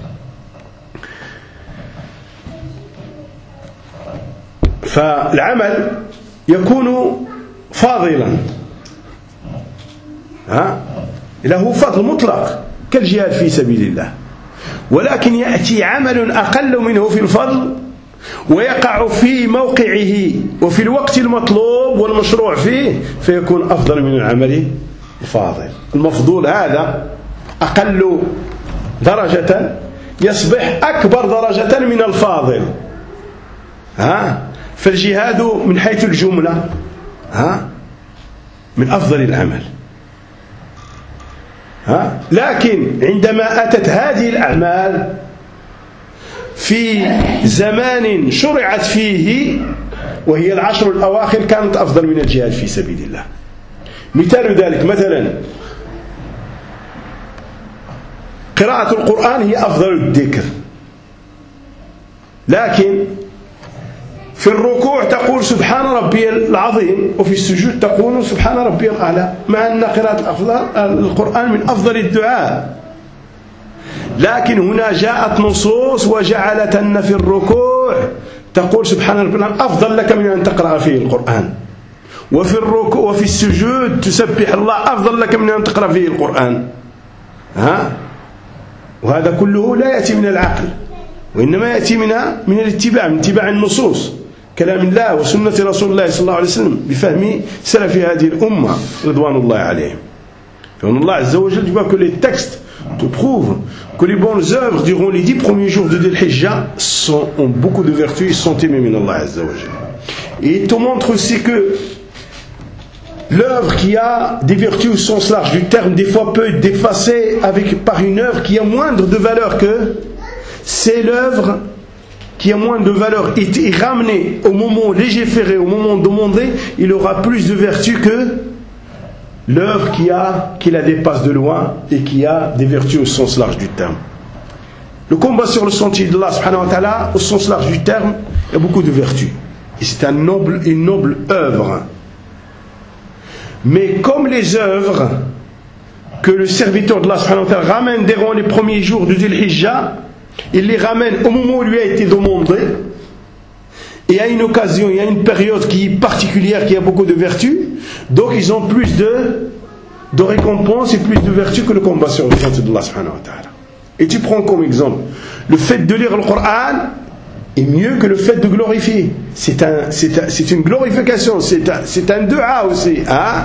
[SPEAKER 1] فالعمل يكون فاضلا، ها؟ له فضل مطلق كالجهاد في سبيل الله، ولكن يأتي عمل أقل منه في الفضل ويقع في موقعه وفي الوقت المطلوب والمشروع فيه فيكون أفضل من العمل الفاضل. المفضول هذا أقل درجة يصبح أكبر درجة من الفاضل. ها؟ فالجهاد من حيث الجملة ها؟ من أفضل العمل. ها؟ لكن عندما أتت هذه الأعمال في زمان شرعت فيه وهي العشر الأواخر كانت أفضل من الجهاد في سبيل الله. مثال ذلك مثلا قراءة القرآن هي أفضل الذكر، لكن في الركوع تقول سبحان ربي العظيم وفي السجود تقول سبحان ربي الأعلى، مع أن قراءة القرآن من أفضل الدعاء. لكن هنا جاءت نصوص وجعلت أن في الركوع تقول سبحان ربي الأعلى أفضل لك من أن تقرأ فيه القرآن، وفي الركوع وفي السجود تسبح الله أفضل لك من أن تقرأ فيه القرآن. ها؟ وهذا كله لا يأتي من العقل، وإنما يأتي منها من الاتباع، من اتباع النصوص كلام الله وسنة رسول الله صلى الله عليه وسلم بفهم سلف هذه الأمة رضوان الله عليهم. فإن الله عز وجل dit que les textes te prouvent que les bonnes œuvres durant les dix premiers jours de Dhul Hijjah sont, ont beaucoup de vertus et sont aimées min Allah Azza wa Jalla. Et il te montre aussi que l'œuvre qui a des vertus au sens large du terme, des fois peut être défacée avec, par une œuvre qui a moindre de valeur que, c'est l'œuvre qui a moins de valeur est ramenée au moment légiféré, au moment demandé, il aura plus de vertu que l'œuvre qui, a, qui la dépasse de loin et qui a des vertus au sens large du terme. Le combat sur le sentier de Allah subhanahu wa ta'ala, au sens large du terme, il y a beaucoup de vertus. Et c'est un noble, une noble œuvre. Mais comme les œuvres que le serviteur de Allah subhanahu wa ta'ala ramène durant les premiers jours du Dhul Hijjah, il les ramène au moment où lui a été demandé, et à une occasion, il y a une période qui est particulière, qui a beaucoup de vertus, donc ils ont plus de, de récompenses et plus de vertus que le combat sur le sentier de Allah subhanahu wa ta'ala. Et tu prends comme exemple, le fait de lire le Coran est mieux que le fait de glorifier. C'est, un, c'est, un, c'est une glorification, c'est un, c'est un dua aussi. Hein?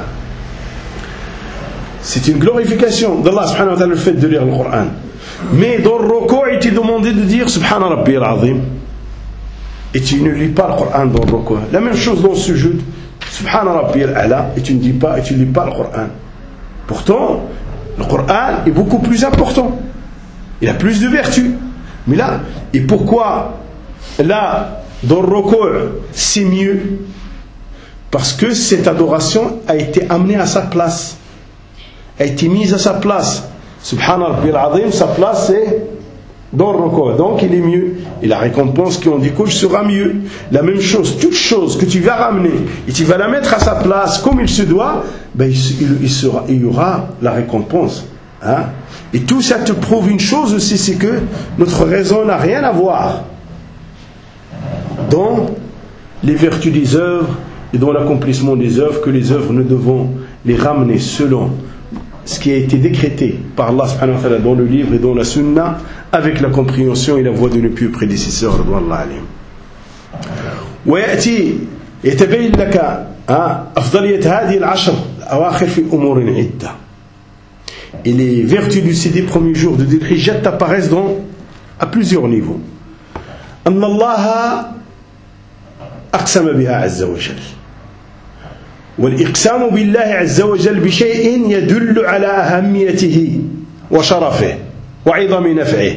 [SPEAKER 1] C'est une glorification d'Allah subhanahu wa ta'ala, le fait de lire le Coran. Mais dans le ruku', il t'est demandé de dire Subhana Rabbi al-Azim. Et tu ne lis pas le Coran dans le ruku'. La même chose dans le sujoud. Subhana Rabbi al-A'la. Et tu ne dis pas, et tu ne lis pas le Coran. Pourtant, le Coran est beaucoup plus important. Il a plus de vertus. Mais là, et pourquoi là, dans le ruku', c'est mieux? Parce que cette adoration a été amenée à sa place, a été mise à sa place. Subhana Rabbi al-Azim, sa place c'est dans le ruku'. Donc il est mieux. Et la récompense qui en découle sera mieux. La même chose, toute chose que tu vas ramener et tu vas la mettre à sa place comme il se doit, ben il, il, il, sera, il y aura la récompense. Hein? Et tout ça te prouve une chose aussi, c'est que notre raison n'a rien à voir dans les vertus des œuvres et dans l'accomplissement des œuvres, que les œuvres, nous devons les ramener selon ce qui a été décrété par Allah subhanahu wa ta'ala dans le livre et dans la sunna, avec la compréhension et la voix de nos pieux prédécesseurs radouallahu alayhim. ويأتي يتبين لك أفضلية هذه العشر الأواخر في أمور عدة. Et les vertus de ces dix premiers jours de Dhul Hijjah apparaissent dans, à plusieurs niveaux. أن الله أقسم بها عز وجل. والإقسام بالله عز وجل بشيء يدل على أهميته وشرفه وعظم نفعه.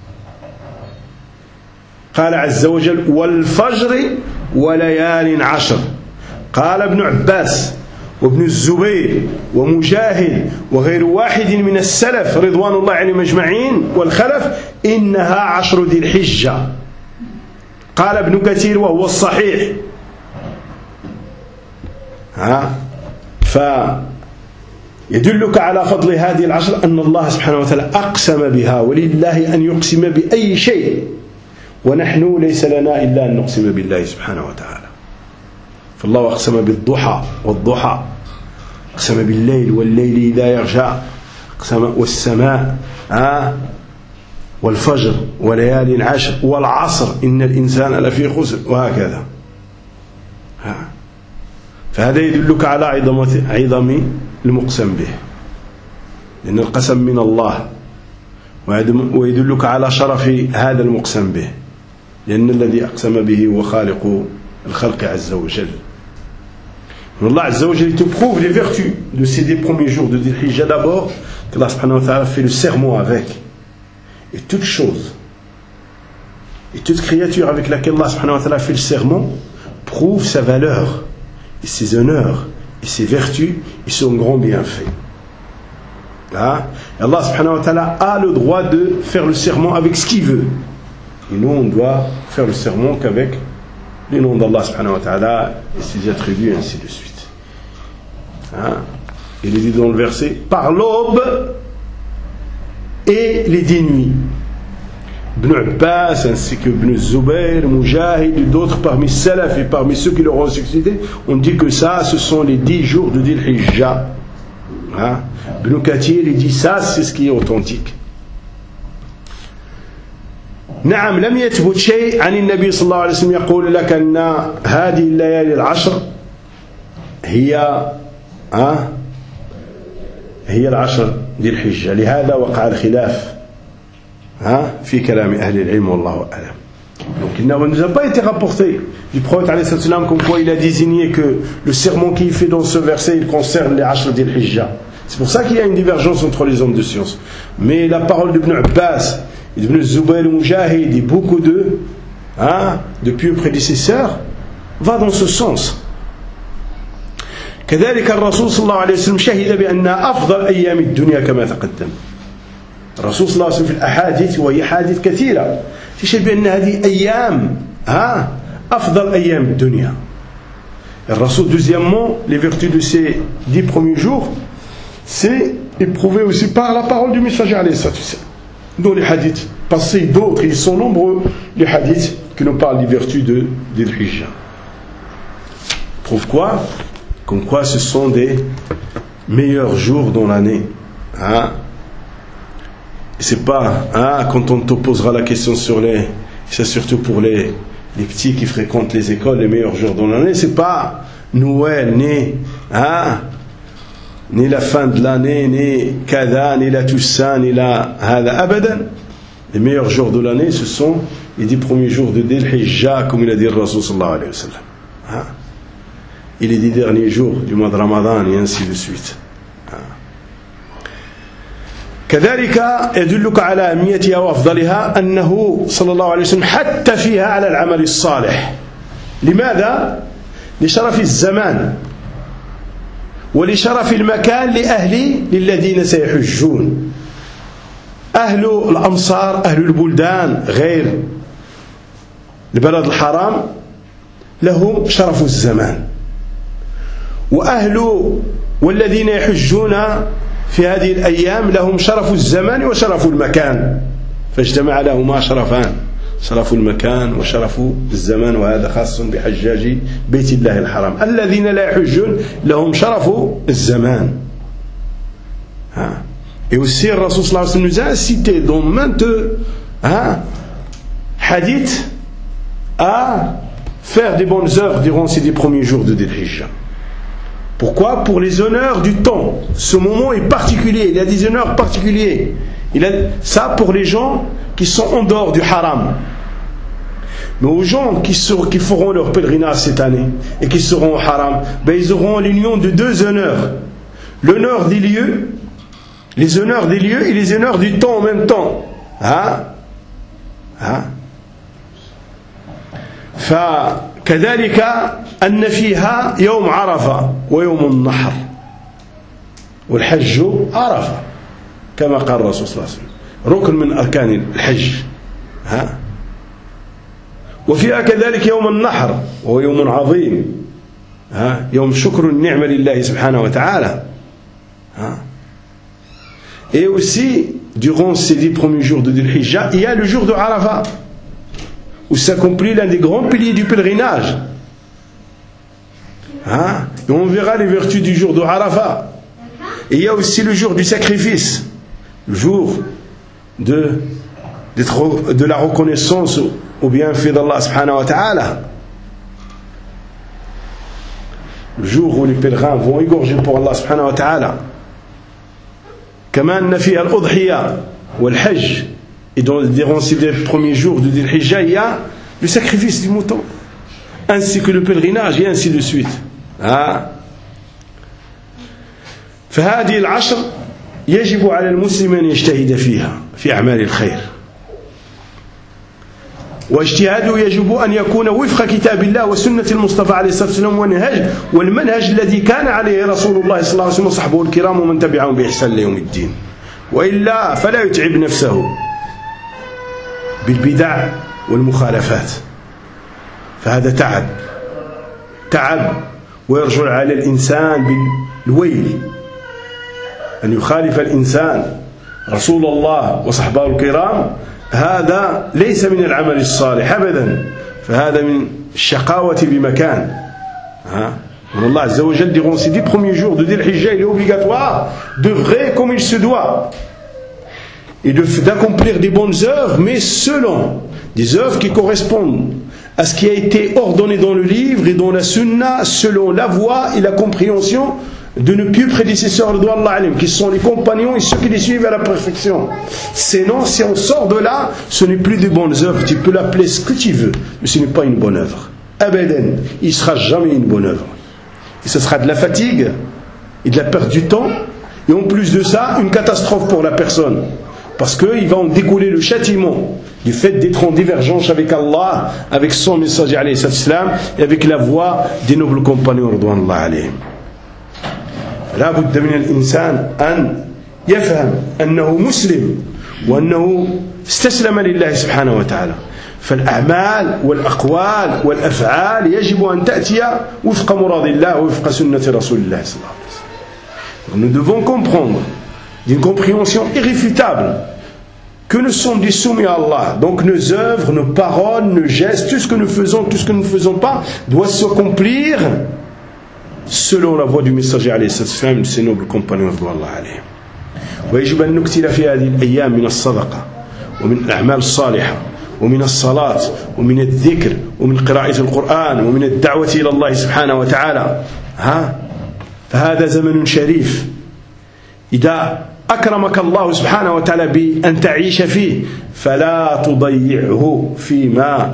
[SPEAKER 1] قال عز وجل والفجر وليال عشر. قال ابن عباس وابن الزبير ومجاهد وغير واحد من السلف رضوان الله عليهم أجمعين والخلف إنها عشر ذي الحجة. قال ابن كثير وهو الصحيح. ها فيدلك على فضل هذه العشر أن الله سبحانه وتعالى أقسم بها، ولله أن يقسم بأي شيء، ونحن ليس لنا إلا أن نقسم بالله سبحانه وتعالى. فالله أقسم بالضحى والضحى، أقسم بالليل والليل إذا يغشى، أقسم والسماء ها والفجر وليال عشر والعصر إن الإنسان لفي خسر، وهكذا. ها فهذا يدلك على عظم عظم المقسم به، لأن القسم من الله، ويدلك على شرف هذا المقسم به، لأن الذي أقسم به هو خالق الخلق عز وجل. Allah Azza wa Jalla te prouve les vertus de ces dix premiers jours de Dhul Hijjah. D'abord, qu'Allah subhanahu wa ta'ala fait le serment avec. Et toute chose, et toute créature avec laquelle Allah subhanahu wa ta'ala fait le serment, prouve sa valeur, et ses honneurs, et ses vertus, et son grand bienfait. Hein? Et Allah subhanahu wa ta'ala a le droit de faire le serment avec ce qu'il veut. Et nous, on doit faire le serment qu'avec les noms d'Allah subhanahu wa ta'ala et ses attributs, et ainsi de suite. Hein? Il est dit dans le verset, par l'aube et les dix nuits. Ibn Abbas ainsi que Ibn Zubayr, Mujahid et d'autres parmi Salaf et parmi ceux qui leur ont succédé, on dit que ça, ce sont les dix jours de Dhul Hijjah. Hein? Ibn Kathir, il dit ça, c'est ce qui est authentique. نعم لم يثبت شيء عن النبي صلى الله عليه وسلم يقول لك أن هذه الليالي العشر هي أه هي العشر ذي الحجة. لهذا وقع الخلاف ها في كلام أهل العلم والله أعلم. Donc il ne nous a pas été rapporté du prophète alayhi salam comme quoi il a désigné que le sermon qu'il fait dans ce verset il concerne les Ashr d'Il Hijja. C'est pour ça qu'il y a une divergence entre les hommes de science. Mais la parole d'Ibn Abbas, d'Ibn Zubayr al-Mujahid et beaucoup de, hein, de pieux prédécesseurs va dans ce sens. كذلك الرسول صلى الله عليه وسلم شهد بأنها أفضل أيام الدنيا كما تقدم. الرسول صلى الله عليه وسلم في الأحاديث وهي حادث كثيرة تشهد بأن هذه أيام ها أفضل أيام الدنيا. الرسول deuxièmement les vertus de ces dix premiers jours c'est éprouvé aussi par la parole du messager alayhi salatu wassalam. Dans les hadiths passés d'autres, ils sont nombreux les hadiths qui nous parlent des vertus de Dhul Hijja. Prouve quoi? Comme quoi ce sont des meilleurs jours dans l'année. Hein? C'est pas hein, quand on te posera la question sur les, c'est surtout pour les, les petits qui fréquentent les écoles, les meilleurs jours dans l'année, c'est pas Noël, ni, hein, ni la fin de l'année, ni Kada, ni la Toussaint, ni la Hada Abadan. Les meilleurs jours de l'année, ce sont les dix premiers jours de Dhul Hijja, comme il a dit le Rasul sallallahu alayhi wa sallam. Hein? Et les dix derniers jours du mois de Ramadan, et ainsi de suite. كذلك يدلك على أهميتها وأفضلها أنه صلى الله عليه وسلم حتى فيها على العمل الصالح. لماذا؟ لشرف الزمان ولشرف المكان لأهل للذين سيحجون. أهل الأمصار أهل البلدان غير البلد الحرام لهم شرف الزمان، وأهل والذين يحجون في هذه الأيام لهم شرف الزمان وشرف المكان، فاجتمع لهما شرفان، شرف المكان وشرف الزمان، وهذا خاص بحجاج بيت الله الحرام. الذين لا يحجون لهم شرف الزمان. ها. Et aussi le Rasul sallallahu alayhi wa sallam nous a incité dans maintes hein, hadiths à faire des bonnes œuvres durant ces dix premiers jours de Dhul Hijja. Pourquoi? Pour les honneurs du temps. Ce moment est particulier, il y a des honneurs particuliers. Il a ça pour les gens qui sont en dehors du haram. Mais aux gens qui, seront, qui feront leur pèlerinage cette année et qui seront au haram, ben ils auront l'union de deux honneurs. L'honneur des lieux, les honneurs des lieux et les honneurs du temps en même temps. Hein? Hein? فكذلك أن فيها يوم عرفة ويوم النحر والحج عرفة كما قال الرسول صلى الله عليه وسلم ركن من أركان الحج. ها؟ وفيها كذلك يوم النحر وهو يوم عظيم، ها؟ يوم شكر النعمة لله سبحانه وتعالى. ها؟ Et aussi durant ces dix premiers jours de Dhul Hijja il y a le jour de Arafat où s'accomplit l'un des grands piliers du pèlerinage. Hein? Et on verra les vertus du jour de Arafat. Et il y a aussi le jour du sacrifice, le jour de, de la reconnaissance au bienfait d'Allah subhanahu wa ta'ala. Le jour où les pèlerins vont égorger pour Allah subhanahu wa ta'ala. كما أن فيها الأضحية والحج. Et dans, durant ces premiers jours de Dhul Hijja, il y a le sacrifice du mouton, ainsi que le pèlerinage, et ainsi de suite. Ah. فهذه العشر يجب على المسلم أن يجتهد فيها في أعمال الخير. واجتهاده يجب أن يكون وفق كتاب الله وسنة المصطفى عليه الصلاة والسلام والنهج والمنهج الذي كان عليه رسول الله صلى الله عليه وسلم وصحبه الكرام ومن تبعهم بإحسان ليوم الدين. وإلا فلا يتعب نفسه بالبدع والمخالفات، فهذا تعب تعب ويرجع على الإنسان بالويل أن يخالف الإنسان رسول الله وصحبه الكرام. هذا ليس من العمل الصالح أبدا، فهذا من الشقاوة بمكان. ها Allah Azza wa Jal durant ces dix premiers jours de Dhul Hijja il est obligatoire d'œuvrer comme il se doit et d'accomplir des bonnes œuvres, mais selon des œuvres qui correspondent à ce qui a été ordonné dans le livre et dans la sunna, selon la voie et la compréhension de nos pieux prédécesseurs, qui sont les compagnons et ceux qui les suivent à la perfection. Sinon, si on sort de là, ce n'est plus de bonnes œuvres. Tu peux l'appeler ce que tu veux, mais ce n'est pas une bonne œuvre. Abadan, il ne sera jamais une bonne œuvre. Et ce sera de la fatigue et de la perte du temps, et en plus de ça, une catastrophe pour la personne. Parce qu'il va en découler le châtiment du fait d'être en divergence avec Allah, avec son messager alayhi salam, et avec la voix des nobles compagnons radouanallah alayhim. لا بد من الإنسان أن يفهم أنه مسلم وأنه استسلم لله سبحانه وتعالى. فالأعمال والأقوال والأفعال يجب أن تأتي وفق مراد الله ووفق سنة رسول الله صلى الله عليه وسلم. Nous devons comprendre d'une compréhension irréfutable que nous sommes des soumis à Allah. Donc nos œuvres, nos paroles, nos gestes, tout ce que nous faisons, tout ce que nous ne faisons pas doit s'accomplir selon la voie du messager alayhi salam de ses nobles compagnons radouanallah alayhim. ويجب أن نكثر في هذه الأيام من الصدقة ومن الأعمال الصالحة ومن الصلاة ومن الذكر ومن قراءة القرآن ومن الدعوة إلى الله سبحانه وتعالى. ها فهذا زمن شريف إذا أكرمك الله سبحانه وتعالى بأن تعيش فيه فلا تضيعه فيما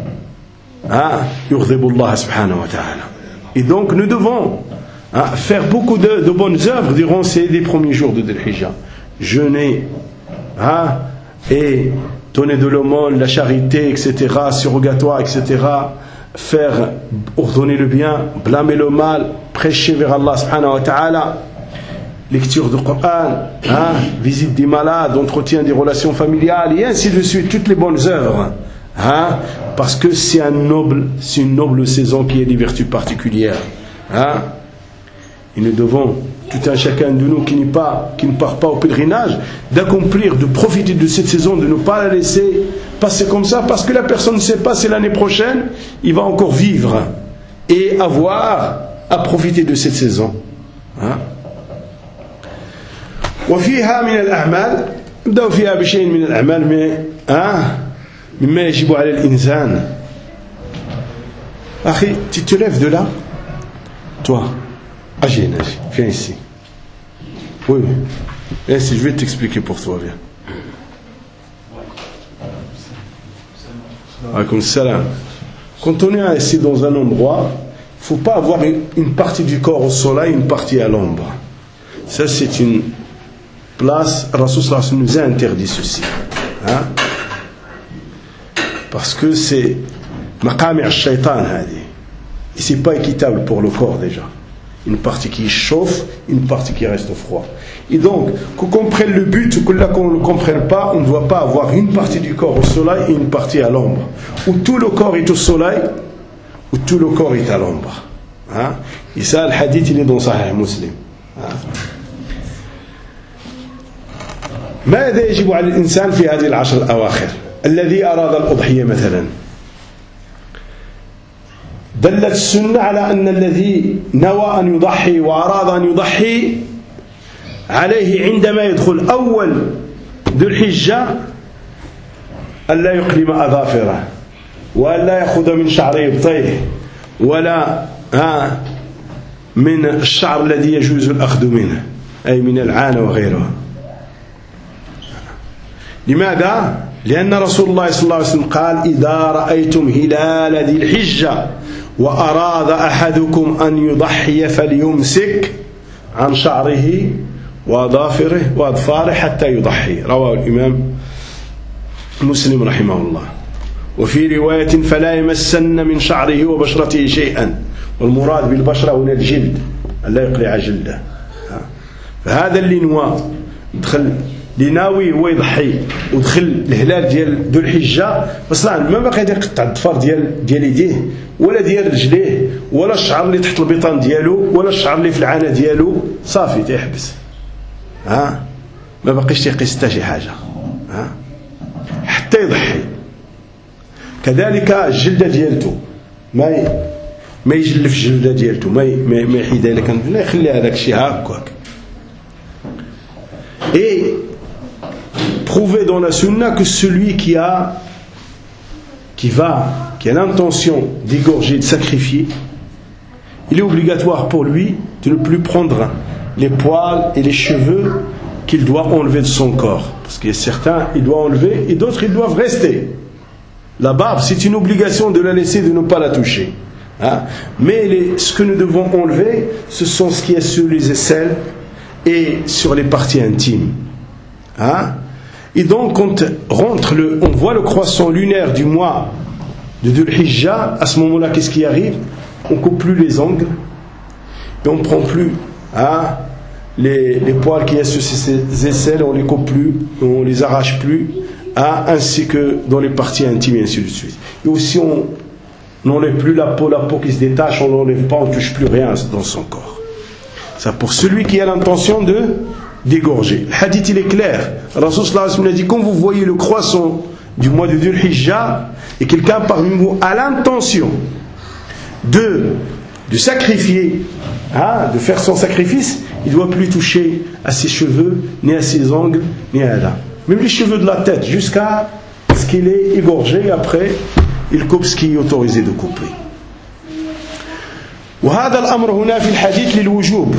[SPEAKER 1] ها يغضب الله سبحانه وتعالى. Et donc nous devons hein, faire beaucoup de, de bonnes œuvres durant ces les premiers jours de Dhul Hijjah. Jeûner hein, et donner de l'aumône, la charité, et cetera, surrogatoire, et cetera. Faire, ordonner le bien, blâmer le mal, prêcher vers Allah subhanahu wa ta'ala, lecture du Coran, hein, visite des malades, entretien des relations familiales, et ainsi de suite, toutes les bonnes œuvres. Hein, parce que c'est un noble, c'est une noble saison qui a des vertus particulières. Hein. Et nous devons, tout un chacun de nous qui n'est pas, qui ne part pas au pèlerinage, d'accomplir, de profiter de cette saison, de ne pas la laisser passer comme ça, parce que la personne ne sait pas si l'année prochaine il va encore vivre et avoir à profiter de cette saison. Hein. وفيها من الأعمال نبدأ فيها بشيء من الأعمال مما يجب على الإنسان. أخي tu te lèves de là, toi, agis, agis, viens ici. Oui, oui. Et si je vais t'expliquer pour toi, viens. Alaykoum salam. Quand on est assis dans un endroit, il ne faut pas avoir une partie du corps au soleil et une partie à l'ombre. Ça, c'est une place, Rasul sallallahu alayhi wa sallam nous a interdit ceci. Hein? Parce que c'est maqami' al-shaytan hadi. Et c'est pas équitable pour le corps déjà. Une partie qui chauffe, une partie qui reste froid. Et donc, qu'on comprenne le but ou que là qu'on ne le comprenne pas, on ne doit pas avoir une partie du corps au soleil et une partie à l'ombre. Ou tout le corps est au soleil, ou tout le corps est à l'ombre. Hein? Et ça, le hadith, il est dans Sahih Muslim. Hein? ماذا يجب على الإنسان في هذه العشر الأواخر الذي أراد الأضحية مثلا؟ دلت السنة على أن الذي نوى أن يضحي وأراد أن يضحي عليه عندما يدخل أول ذو الحجة ألا يقلم أظافره وألا يأخذ من شعر إبطيه ولا ها من الشعر الذي يجوز الأخذ منه أي من العانة وغيرها. لماذا؟ لأن رسول الله صلى الله عليه وسلم قال إذا رأيتم هلال ذي الحجة وأراد أحدكم أن يضحي فليمسك عن شعره وأظافره وأظفاره حتى يضحي. رواه الإمام مسلم رحمه الله. وفي رواية فلا يمسن من شعره وبشرته شيئا والمراد بالبشرة هنا الجلد ألا يقلع جلده. فهذا اللي نوى دخل لناوي هو يضحي ودخل الهلال ديال ذو الحجه اصلا ما باقي يقطع الضفر ديال ديال يديه ولا ديال رجليه ولا الشعر اللي تحت البيطان ديالو ولا الشعر اللي في العانه ديالو صافي تيحبس. ها ما باقيش تيقيس حتى شي حاجه. ها حتى يضحي. كذلك الجلده ديالته ما ي... ما يجلف الجلده ديالته ما ي... ما يحيدها لك لا يخليها داك الشيء هكاك. Et prouver dans la sunna que celui qui a qui va qui a l'intention d'égorger, de sacrifier, il est obligatoire pour lui de ne plus prendre les poils et les cheveux qu'il doit enlever de son corps. Parce qu'il y a certains, il doit enlever, et d'autres, ils doivent rester. La barbe, c'est une obligation de la laisser, de ne pas la toucher. Hein? Mais les, ce que nous devons enlever, ce sont ce qui est sur les aisselles et sur les parties intimes. Hein? Et donc, quand rentre le, on voit le croissant lunaire du mois de Dhul Hijjah, à ce moment-là, qu'est-ce qui arrive? On ne coupe plus les ongles, et on ne prend plus hein, les, les poils qui sont sur ces aisselles, on ne les coupe plus, on ne les arrache plus, hein, ainsi que dans les parties intimes, et ainsi de suite. Et aussi, on n'enlève plus la peau, la peau qui se détache, on n'enlève pas, on ne touche plus rien dans son corps. Ça pour celui qui a l'intention de d'égorger. Le hadith, il est clair. Rasul sallallahu alayhi wa sallam a dit, quand vous voyez le croissant du mois de Dhul Hijjah, et quelqu'un parmi vous a l'intention de, de sacrifier, hein, de faire son sacrifice, il ne doit plus toucher à ses cheveux, ni à ses ongles, ni à là. Même les cheveux de la tête, jusqu'à ce qu'il est égorgé, après, il coupe ce qui est autorisé de couper. وهذا الأمر هنا في الحديث للوجوب.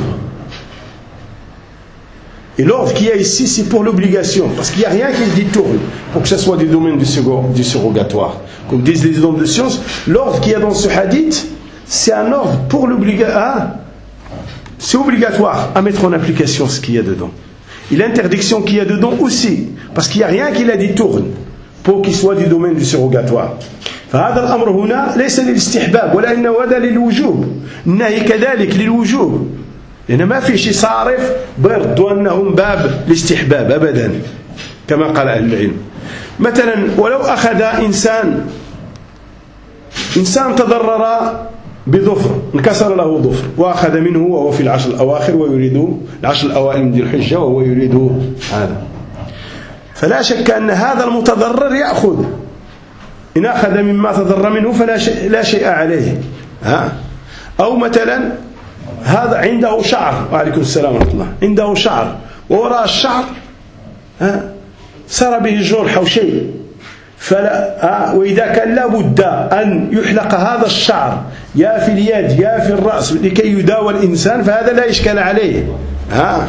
[SPEAKER 1] Et l'ordre qu'il y a ici, c'est pour l'obligation, parce qu'il n'y a rien qui le détourne pour que ce soit du domaine du, du surrogatoire. Comme disent les hommes de science, l'ordre qu'il y a dans ce hadith, c'est un ordre pour l'obligation. Ah, c'est obligatoire à mettre en application ce qu'il y a dedans. Et l'interdiction qu'il y a dedans aussi, parce qu'il n'y a rien qui la détourne pour qu'il soit du domaine du surrogatoire. فهذا الأمر هنا ليس للاستحباب ولكنه هذا للوجوب. النهي كذلك للوجوب. لأن ما في شيء صارف بيردوا أنهم باب الاستحباب أبدا كما قال أهل العلم. مثلا ولو أخذ إنسان إنسان تضرر بظفر، انكسر له ظفر وأخذ منه وهو في العشر الأواخر ويريد العشر الأوائل من ذي الحجة وهو يريد هذا، فلا شك أن هذا المتضرر يأخذ، إن أخذ مما تضرر منه فلا شيء, لا شيء عليه. ها؟ أو مثلا هذا عنده شعر، وعليكم السلام ورحمة الله، عنده شعر ووراء الشعر ها صار به جرح أو شيء، فلا ها وإذا كان لابد أن يحلق هذا الشعر يا في اليد يا في الرأس لكي يداوى الإنسان فهذا لا إشكال عليه. ها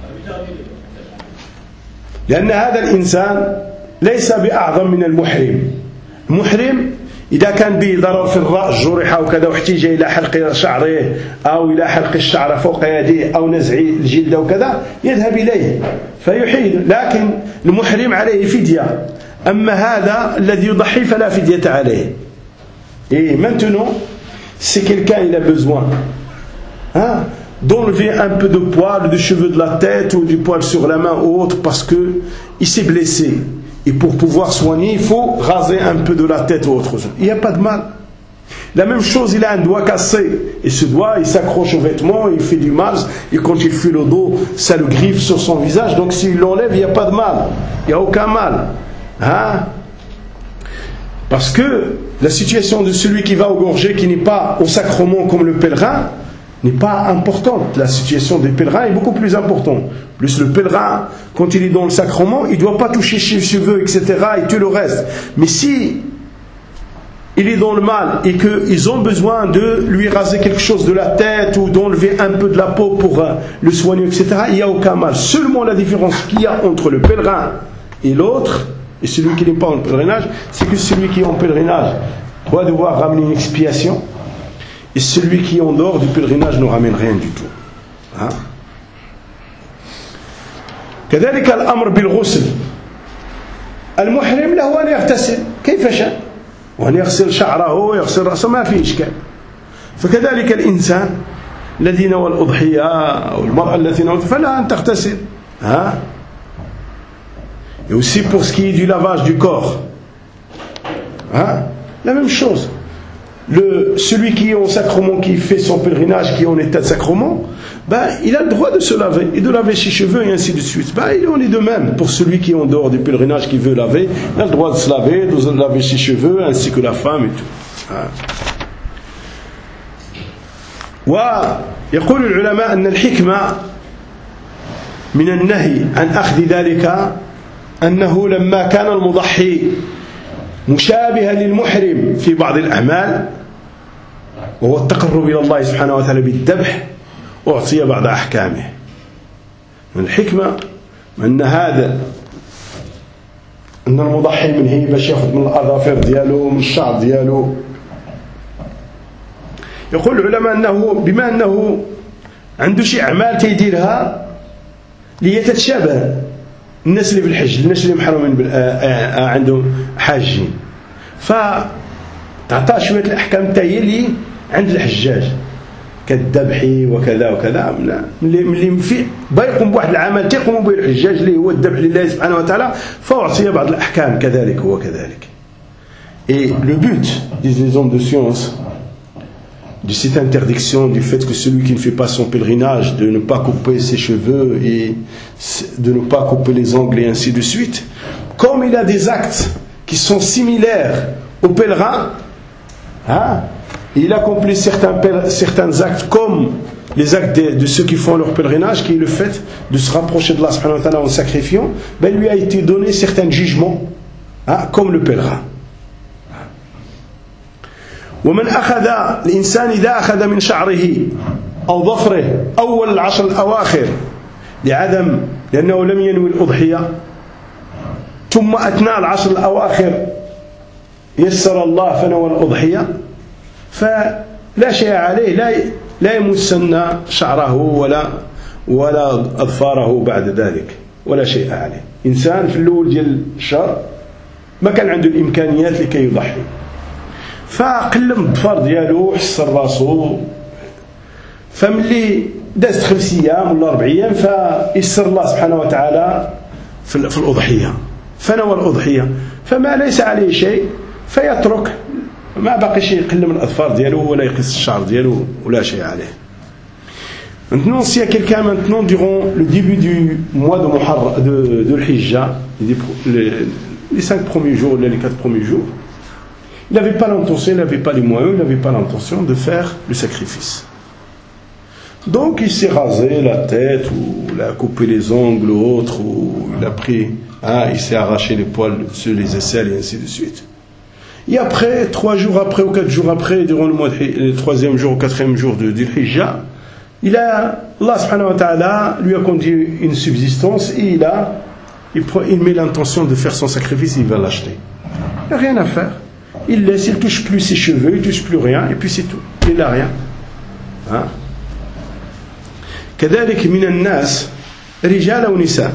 [SPEAKER 1] لأن هذا الإنسان ليس بأعظم من المحرم. المحرم إذا كان به ضرر في الرأس جرح أو كذا واحتاج إلى حلق شعره أو إلى حلق الشعر فوق يديه أو نزع الجلد أو كذا يذهب إليه فيحيل، لكن المحرم عليه فدية، أما هذا الذي يضحي فلا فدية عليه. Et maintenant, c'est quelqu'un, il a besoin hein, d'enlever un peu de poil, de cheveux de la tête ou du poil sur la main ou autre parce qu'il s'est blessé. Et pour pouvoir soigner, il faut raser un peu de la tête ou autre chose. Il n'y a pas de mal. La même chose, il a un doigt cassé. Et ce doigt, il s'accroche aux vêtements, il fait du mal. Et quand il fait le dos, ça le griffe sur son visage. Donc s'il l'enlève, il n'y a pas de mal. Il n'y a aucun mal. Hein? Parce que la situation de celui qui va égorger, qui n'est pas au sacrement comme le pèlerin, n'est pas importante. La situation des pèlerins est beaucoup plus importante. Plus le pèlerin, quand il est dans le sacrement, il ne doit pas toucher ses cheveux, et cetera et tout le reste. Mais si il est dans le mal et qu'ils ont besoin de lui raser quelque chose de la tête ou d'enlever un peu de la peau pour le soigner, et cetera, il n'y a aucun mal. Seulement la différence qu'il y a entre le pèlerin et l'autre, et celui qui n'est pas en pèlerinage, c'est que celui qui est en pèlerinage doit devoir ramener une expiation. Et celui qui est en dehors du pèlerinage ne ramène rien du tout. Hein? كذلك الأمر بالغسل. المحرم له أن يغتسل كيف شاء، وأن يغسل شعره ويغسل رأسه ما في إشكال. فكذلك الإنسان الذي نوى الأضحية أو المرأة التي نوى فلها أن تغتسل. Hein? Et aussi pour ce qui est du lavage du corps. Hein? La même chose. Le, celui qui est en sacrement, qui fait son pèlerinage, qui est en état de sacrement, ben, il a le droit de se laver et de laver ses cheveux et ainsi de suite. Ben, il en est de même pour celui qui est en dehors du pèlerinage, qui veut laver, il a le droit de se laver, de laver ses cheveux ainsi que la femme et tout. ويقول العلماء أن الحكمة من النهي عن أخذ ذلك أنه لما كان المضحي مشابها للمحرم في بعض الأعمال وهو التقرب إلى الله سبحانه وتعالى بالذبح أعطي بعض أحكامه. من الحكمة أن هذا أن المضحي من هي باش يأخذ من الأظافر ديالو من الشعر ديالو. يقول العلماء أنه بما أنه عنده شي أعمال تيديرها اللي هي تتشابه الناس اللي بالحج، الناس اللي محرومين بال... عندهم حاجين، فتعطى شوية الأحكام تاهي اللي عند الحجاج كالذبح وكذا وكذا، ملي في بيقوم بواحد العمل تيقوم به الحجاج اللي هو الذبح لله سبحانه وتعالى، فأعطي بعض الأحكام كذلك هو كذلك. Et le but, disent les hommes de science, de cette interdiction du fait que celui qui ne fait pas son pèlerinage, de ne pas couper ses cheveux et de ne pas couper les ongles et ainsi de suite, comme il a des actes qui sont similaires aux pèlerins, hein, il accomplit certains, certains actes comme les actes de, de ceux qui font leur pèlerinage, qui est le fait de se rapprocher de Allah subhanahu wa ta'ala en sacrifiant, ben lui a été donné certains jugements, hein, comme le pèlerin. ومن أخذ الإنسان إذا أخذ من شعره أو ظفره أول العشر الأواخر لعدم لأنه لم ينوي الأضحية، ثم أثناء العشر الأواخر يسر الله فنوى الأضحية، فلا شيء عليه، لا لا يمسن شعره ولا ولا أظفاره بعد ذلك، ولا شيء عليه. إنسان في الأول ديال الشهر ما كان عنده الإمكانيات لكي يضحي، فقلم الظفر ديالو حسر راسو، فملي دازت خمس ايام ولا اربع ايام فيسر الله سبحانه وتعالى في الاضحيه، فنوى الاضحيه، فما ليس عليه شيء فيترك، ما باقيش يقلم الاظفار ديالو ولا يقص الشعر ديالو ولا شيء عليه. Maintenant, s'il y a quelqu'un maintenant durant le début du mois de Muharram, de, de l'Hijja, les, les cinq premiers jours, les quatre premiers jours, il n'avait pas l'intention, il n'avait pas les moyens, il n'avait pas l'intention de faire le sacrifice. Donc il s'est rasé la tête, ou il a coupé les ongles ou autre, ou il a pris, hein, il s'est arraché les poils sur les aisselles et ainsi de suite. Et après, trois jours après ou quatre jours après, durant le mois de, le troisième jour ou quatrième jour de Dhul Hijjah, il a, Allah subhanahu wa ta'ala lui a conduit une subsistance et il a, il, il met l'intention de faire son sacrifice, il va l'acheter. Il n'y a rien à faire. Il laisse, il ne touche plus ses cheveux, il ne touche plus rien, et puis c'est tout. Il n'a rien. Hein? كذلك من الناس رجال ونساء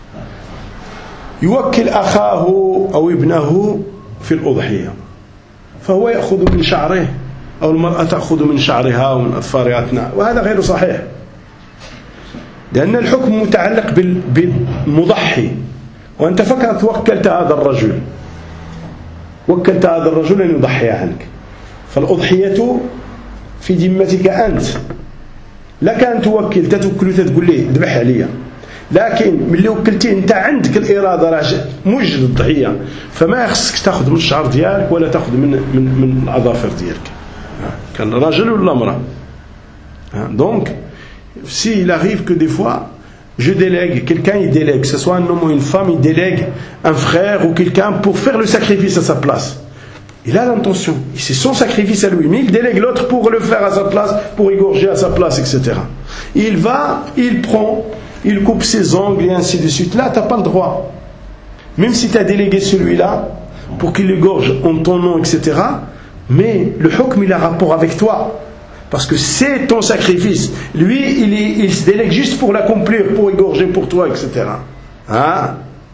[SPEAKER 1] يوكل أخاه أو ابنه في الأضحية، فهو يأخذ من شعره أو المرأة تأخذ من شعرها ومن أظفارها أثناء، وهذا غير صحيح، لأن الحكم متعلق بالمضحي، وأنت فقط وكلت هذا الرجل وكلت هذا الرجل أن يضحي عنك، فالأضحية في ذمتك أنت، لك أن توكل تتوكل تقول ليه ذبح عليا، لكن ملي وكلتيه أنت عندك الإرادة راه موجد الضحية، فما يخصك تأخذ من الشعر ديالك ولا تأخذ من من من الأظافر ديالك، كان راجل ولا امرأة. Donc, s'il arrive que des fois je délègue, quelqu'un il délègue, que ce soit un homme ou une femme, il délègue un frère ou quelqu'un pour faire le sacrifice à sa place. Il a l'intention, c'est son sacrifice à lui, mais il délègue l'autre pour le faire à sa place, pour égorger à sa place, et cetera. Il va, il prend, il coupe ses ongles et ainsi de suite. Là, tu n'as pas le droit. Même si tu as délégué celui-là pour qu'il égorge en ton nom, et cetera. Mais le hukm, il a rapport avec toi. Parce que c'est ton sacrifice. Lui, il, il se délègue juste pour l'accomplir, pour égorger pour toi, et cetera. Hein?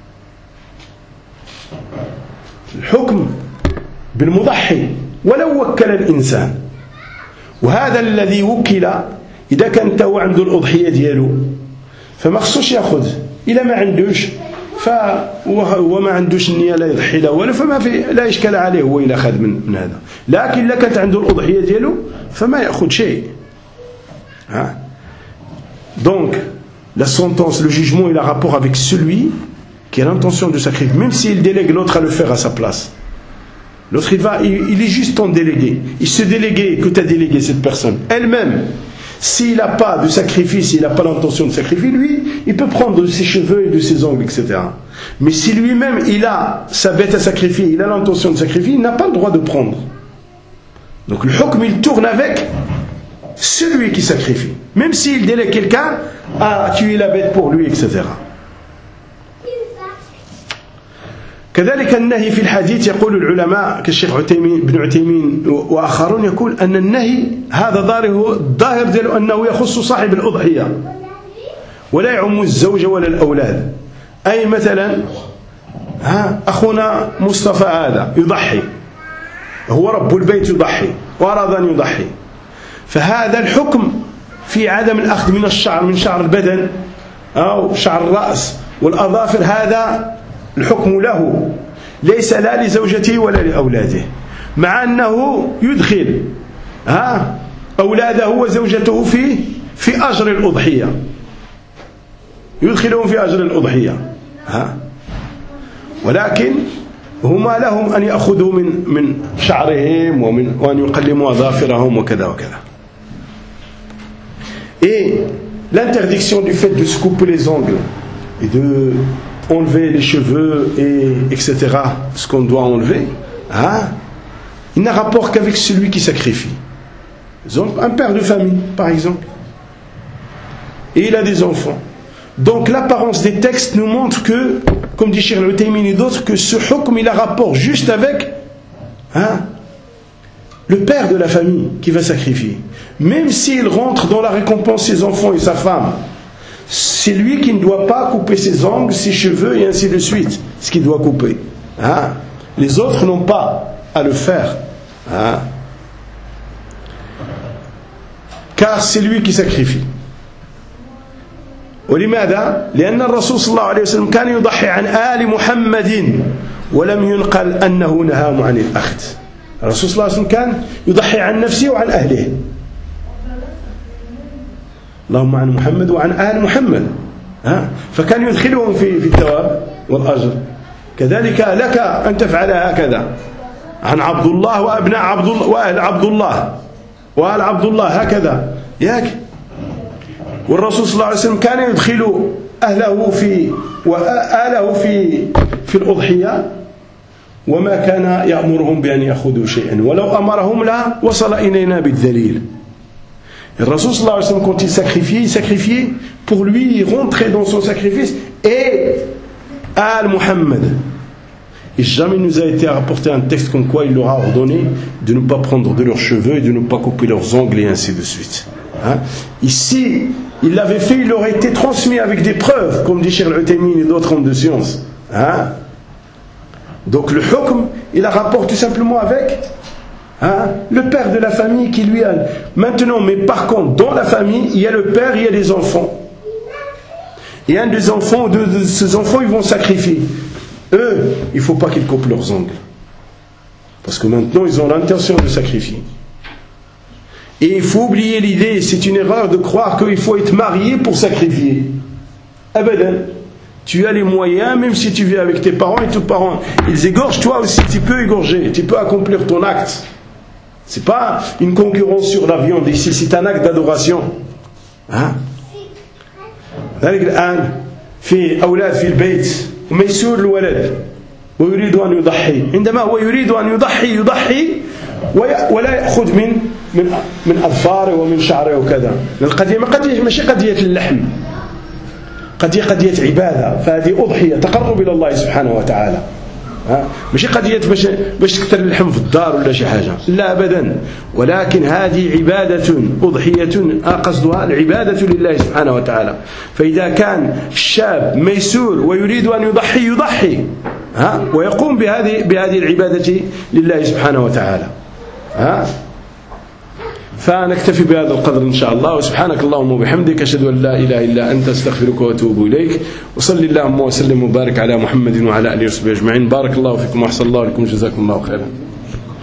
[SPEAKER 1] Le hukm بالمضحي ولو وكل الإنسان، وهذا الذي وكل إذا كان هو عنده الأضحية ديالو فما خصوش ياخذ، إلا ما عندوش فهو ما عندوش النية لا يضحي له ولا، فما في لا إشكال عليه هو إلا أخذ من, من هذا، لكن إلا كانت عنده الأضحية ديالو فما يأخذ شيء. ها donc la sentence, le jugement, il a rapport avec celui qui a l'intention de sacrifier, même s'il délègue l'autre à le faire à sa place. L'autre, il, va, il, il est juste ton délégué. Il se délégué que tu as délégué cette personne. Elle-même, s'il n'a pas de sacrifice, s'il n'a pas l'intention de sacrifier, lui, il peut prendre de ses cheveux et de ses ongles, et cetera. Mais si lui-même, il a sa bête à sacrifier, il a l'intention de sacrifier, il n'a pas le droit de prendre. Donc le hukm, il tourne avec celui qui sacrifie, même s'il délègue quelqu'un à tuer la bête pour lui, et cetera. كذلك النهي في الحديث يقول العلماء كالشيخ عثيمين بن عثيمين وآخرون يقول أن النهي هذا ظاهره الظاهر ديالو أنه يخص صاحب الأضحية ولا يعم الزوجة ولا الأولاد. أي مثلا ها أخونا مصطفى هذا يضحي، هو رب البيت يضحي وأراد أن يضحي، فهذا الحكم في عدم الأخذ من الشعر من شعر البدن أو شعر الرأس والأظافر، هذا الحكم له ليس لا لزوجته ولا لأولاده، مع أنه يدخل ها أولاده وزوجته في في أجر الأضحية، يدخلهم في أجر الأضحية ها، ولكن هما لهم أن يأخذوا من من شعرهم ومن وأن يقلموا أظافرهم وكذا وكذا. Et l'interdiction du fait de se couper les ongles et de enlever les cheveux et etc. ce qu'on doit enlever, hein, il n'a rapport qu'avec celui qui sacrifie. Un père de famille, par exemple, et il a des enfants. Donc l'apparence des textes nous montre que, comme dit Cheikh Al-Uthaymin et d'autres, que ce hukm il a rapport juste avec hein, le père de la famille qui va sacrifier. Même s'il rentre dans la récompense ses enfants et sa femme, c'est lui qui ne doit pas couper ses ongles, ses cheveux et ainsi de suite, ce qu'il doit couper. Hein? Les autres n'ont pas à le faire. Hein? Car c'est lui qui sacrifie. ولماذا؟ لأن الرسول صلى الله عليه وسلم كان يضحي عن آل محمد ولم ينقل أنه نهاهم عن الأخذ. الرسول صلى الله عليه وسلم كان يضحي عن نفسه وعن أهله. اللهم عن محمد وعن آل محمد ها؟ فكان يدخلهم في في الثواب والأجر. كذلك لك أن تفعل هكذا عن عبد الله وأبناء عبد الله وأهل عبد الله وآل عبد الله هكذا ياك. والرسول صلى الله عليه وسلم كان يدخل أهله في وآله في في الأضحية وما كان يأمرهم بأن يأخذوا شيئا ولو أمرهم لا وصل إلينا بالدليل. Le Rasoul sallallahu alayhi wa sallam, quand il sacrifiait, il sacrifiait pour lui, il rentrait dans son sacrifice et Al-Muhammad. Et jamais il nous a été rapporté un texte comme quoi il leur a ordonné de ne pas prendre de leurs cheveux et de ne pas couper leurs ongles et ainsi de suite. Hein? Ici, il l'avait fait, il aurait été transmis avec des preuves, comme dit Cheikh Al-Uthaymin et d'autres hommes de science. Hein? Donc le hukm, il a rapport tout simplement avec Hein? le père de la famille qui lui a... Maintenant, mais par contre, dans la famille, il y a le père, il y a les enfants. Et un des enfants, deux de ces enfants, ils vont sacrifier. Eux, il ne faut pas qu'ils coupent leurs ongles. Parce que maintenant, ils ont l'intention de sacrifier. Et il faut oublier l'idée, c'est une erreur de croire qu'il faut être marié pour sacrifier. Abadan. Tu as les moyens, même si tu vis avec tes parents et tes parents, ils égorgent, toi aussi, tu peux égorger, tu peux accomplir ton acte. C'est pas une concurrence sur la viande ici, c'est un acte d'adoration. Hein? ذلك الآن في أولاد في البيت وميسور الولد ويريد أن يضحي، عندما هو يريد أن يضحي يضحي ولا يأخذ من من من أظفاره ومن شعره وكذا. القضية ما قضية ماشي قضية اللحم، قضية قضية عبادة، فهذه أضحية تقرب إلى الله سبحانه وتعالى. ماشي قضية باش باش تكثر اللحم في الدار ولا شي حاجة، لا أبدا، ولكن هذه عبادة أضحية قصدها العبادة لله سبحانه وتعالى. فإذا كان الشاب ميسور ويريد أن يضحي يضحي ها ويقوم بهذه بهذه العبادة لله سبحانه وتعالى. ها فنكتفي بهذا القدر إن شاء الله، وسبحانك اللهم وبحمدك أشهد أن لا إله إلا أنت أستغفرك وأتوب إليك، وصل اللهم وسلم وبارك على محمد وعلى آله وصحبه أجمعين. بارك الله فيكم وأحسن الله لكم، جزاكم الله خيرا.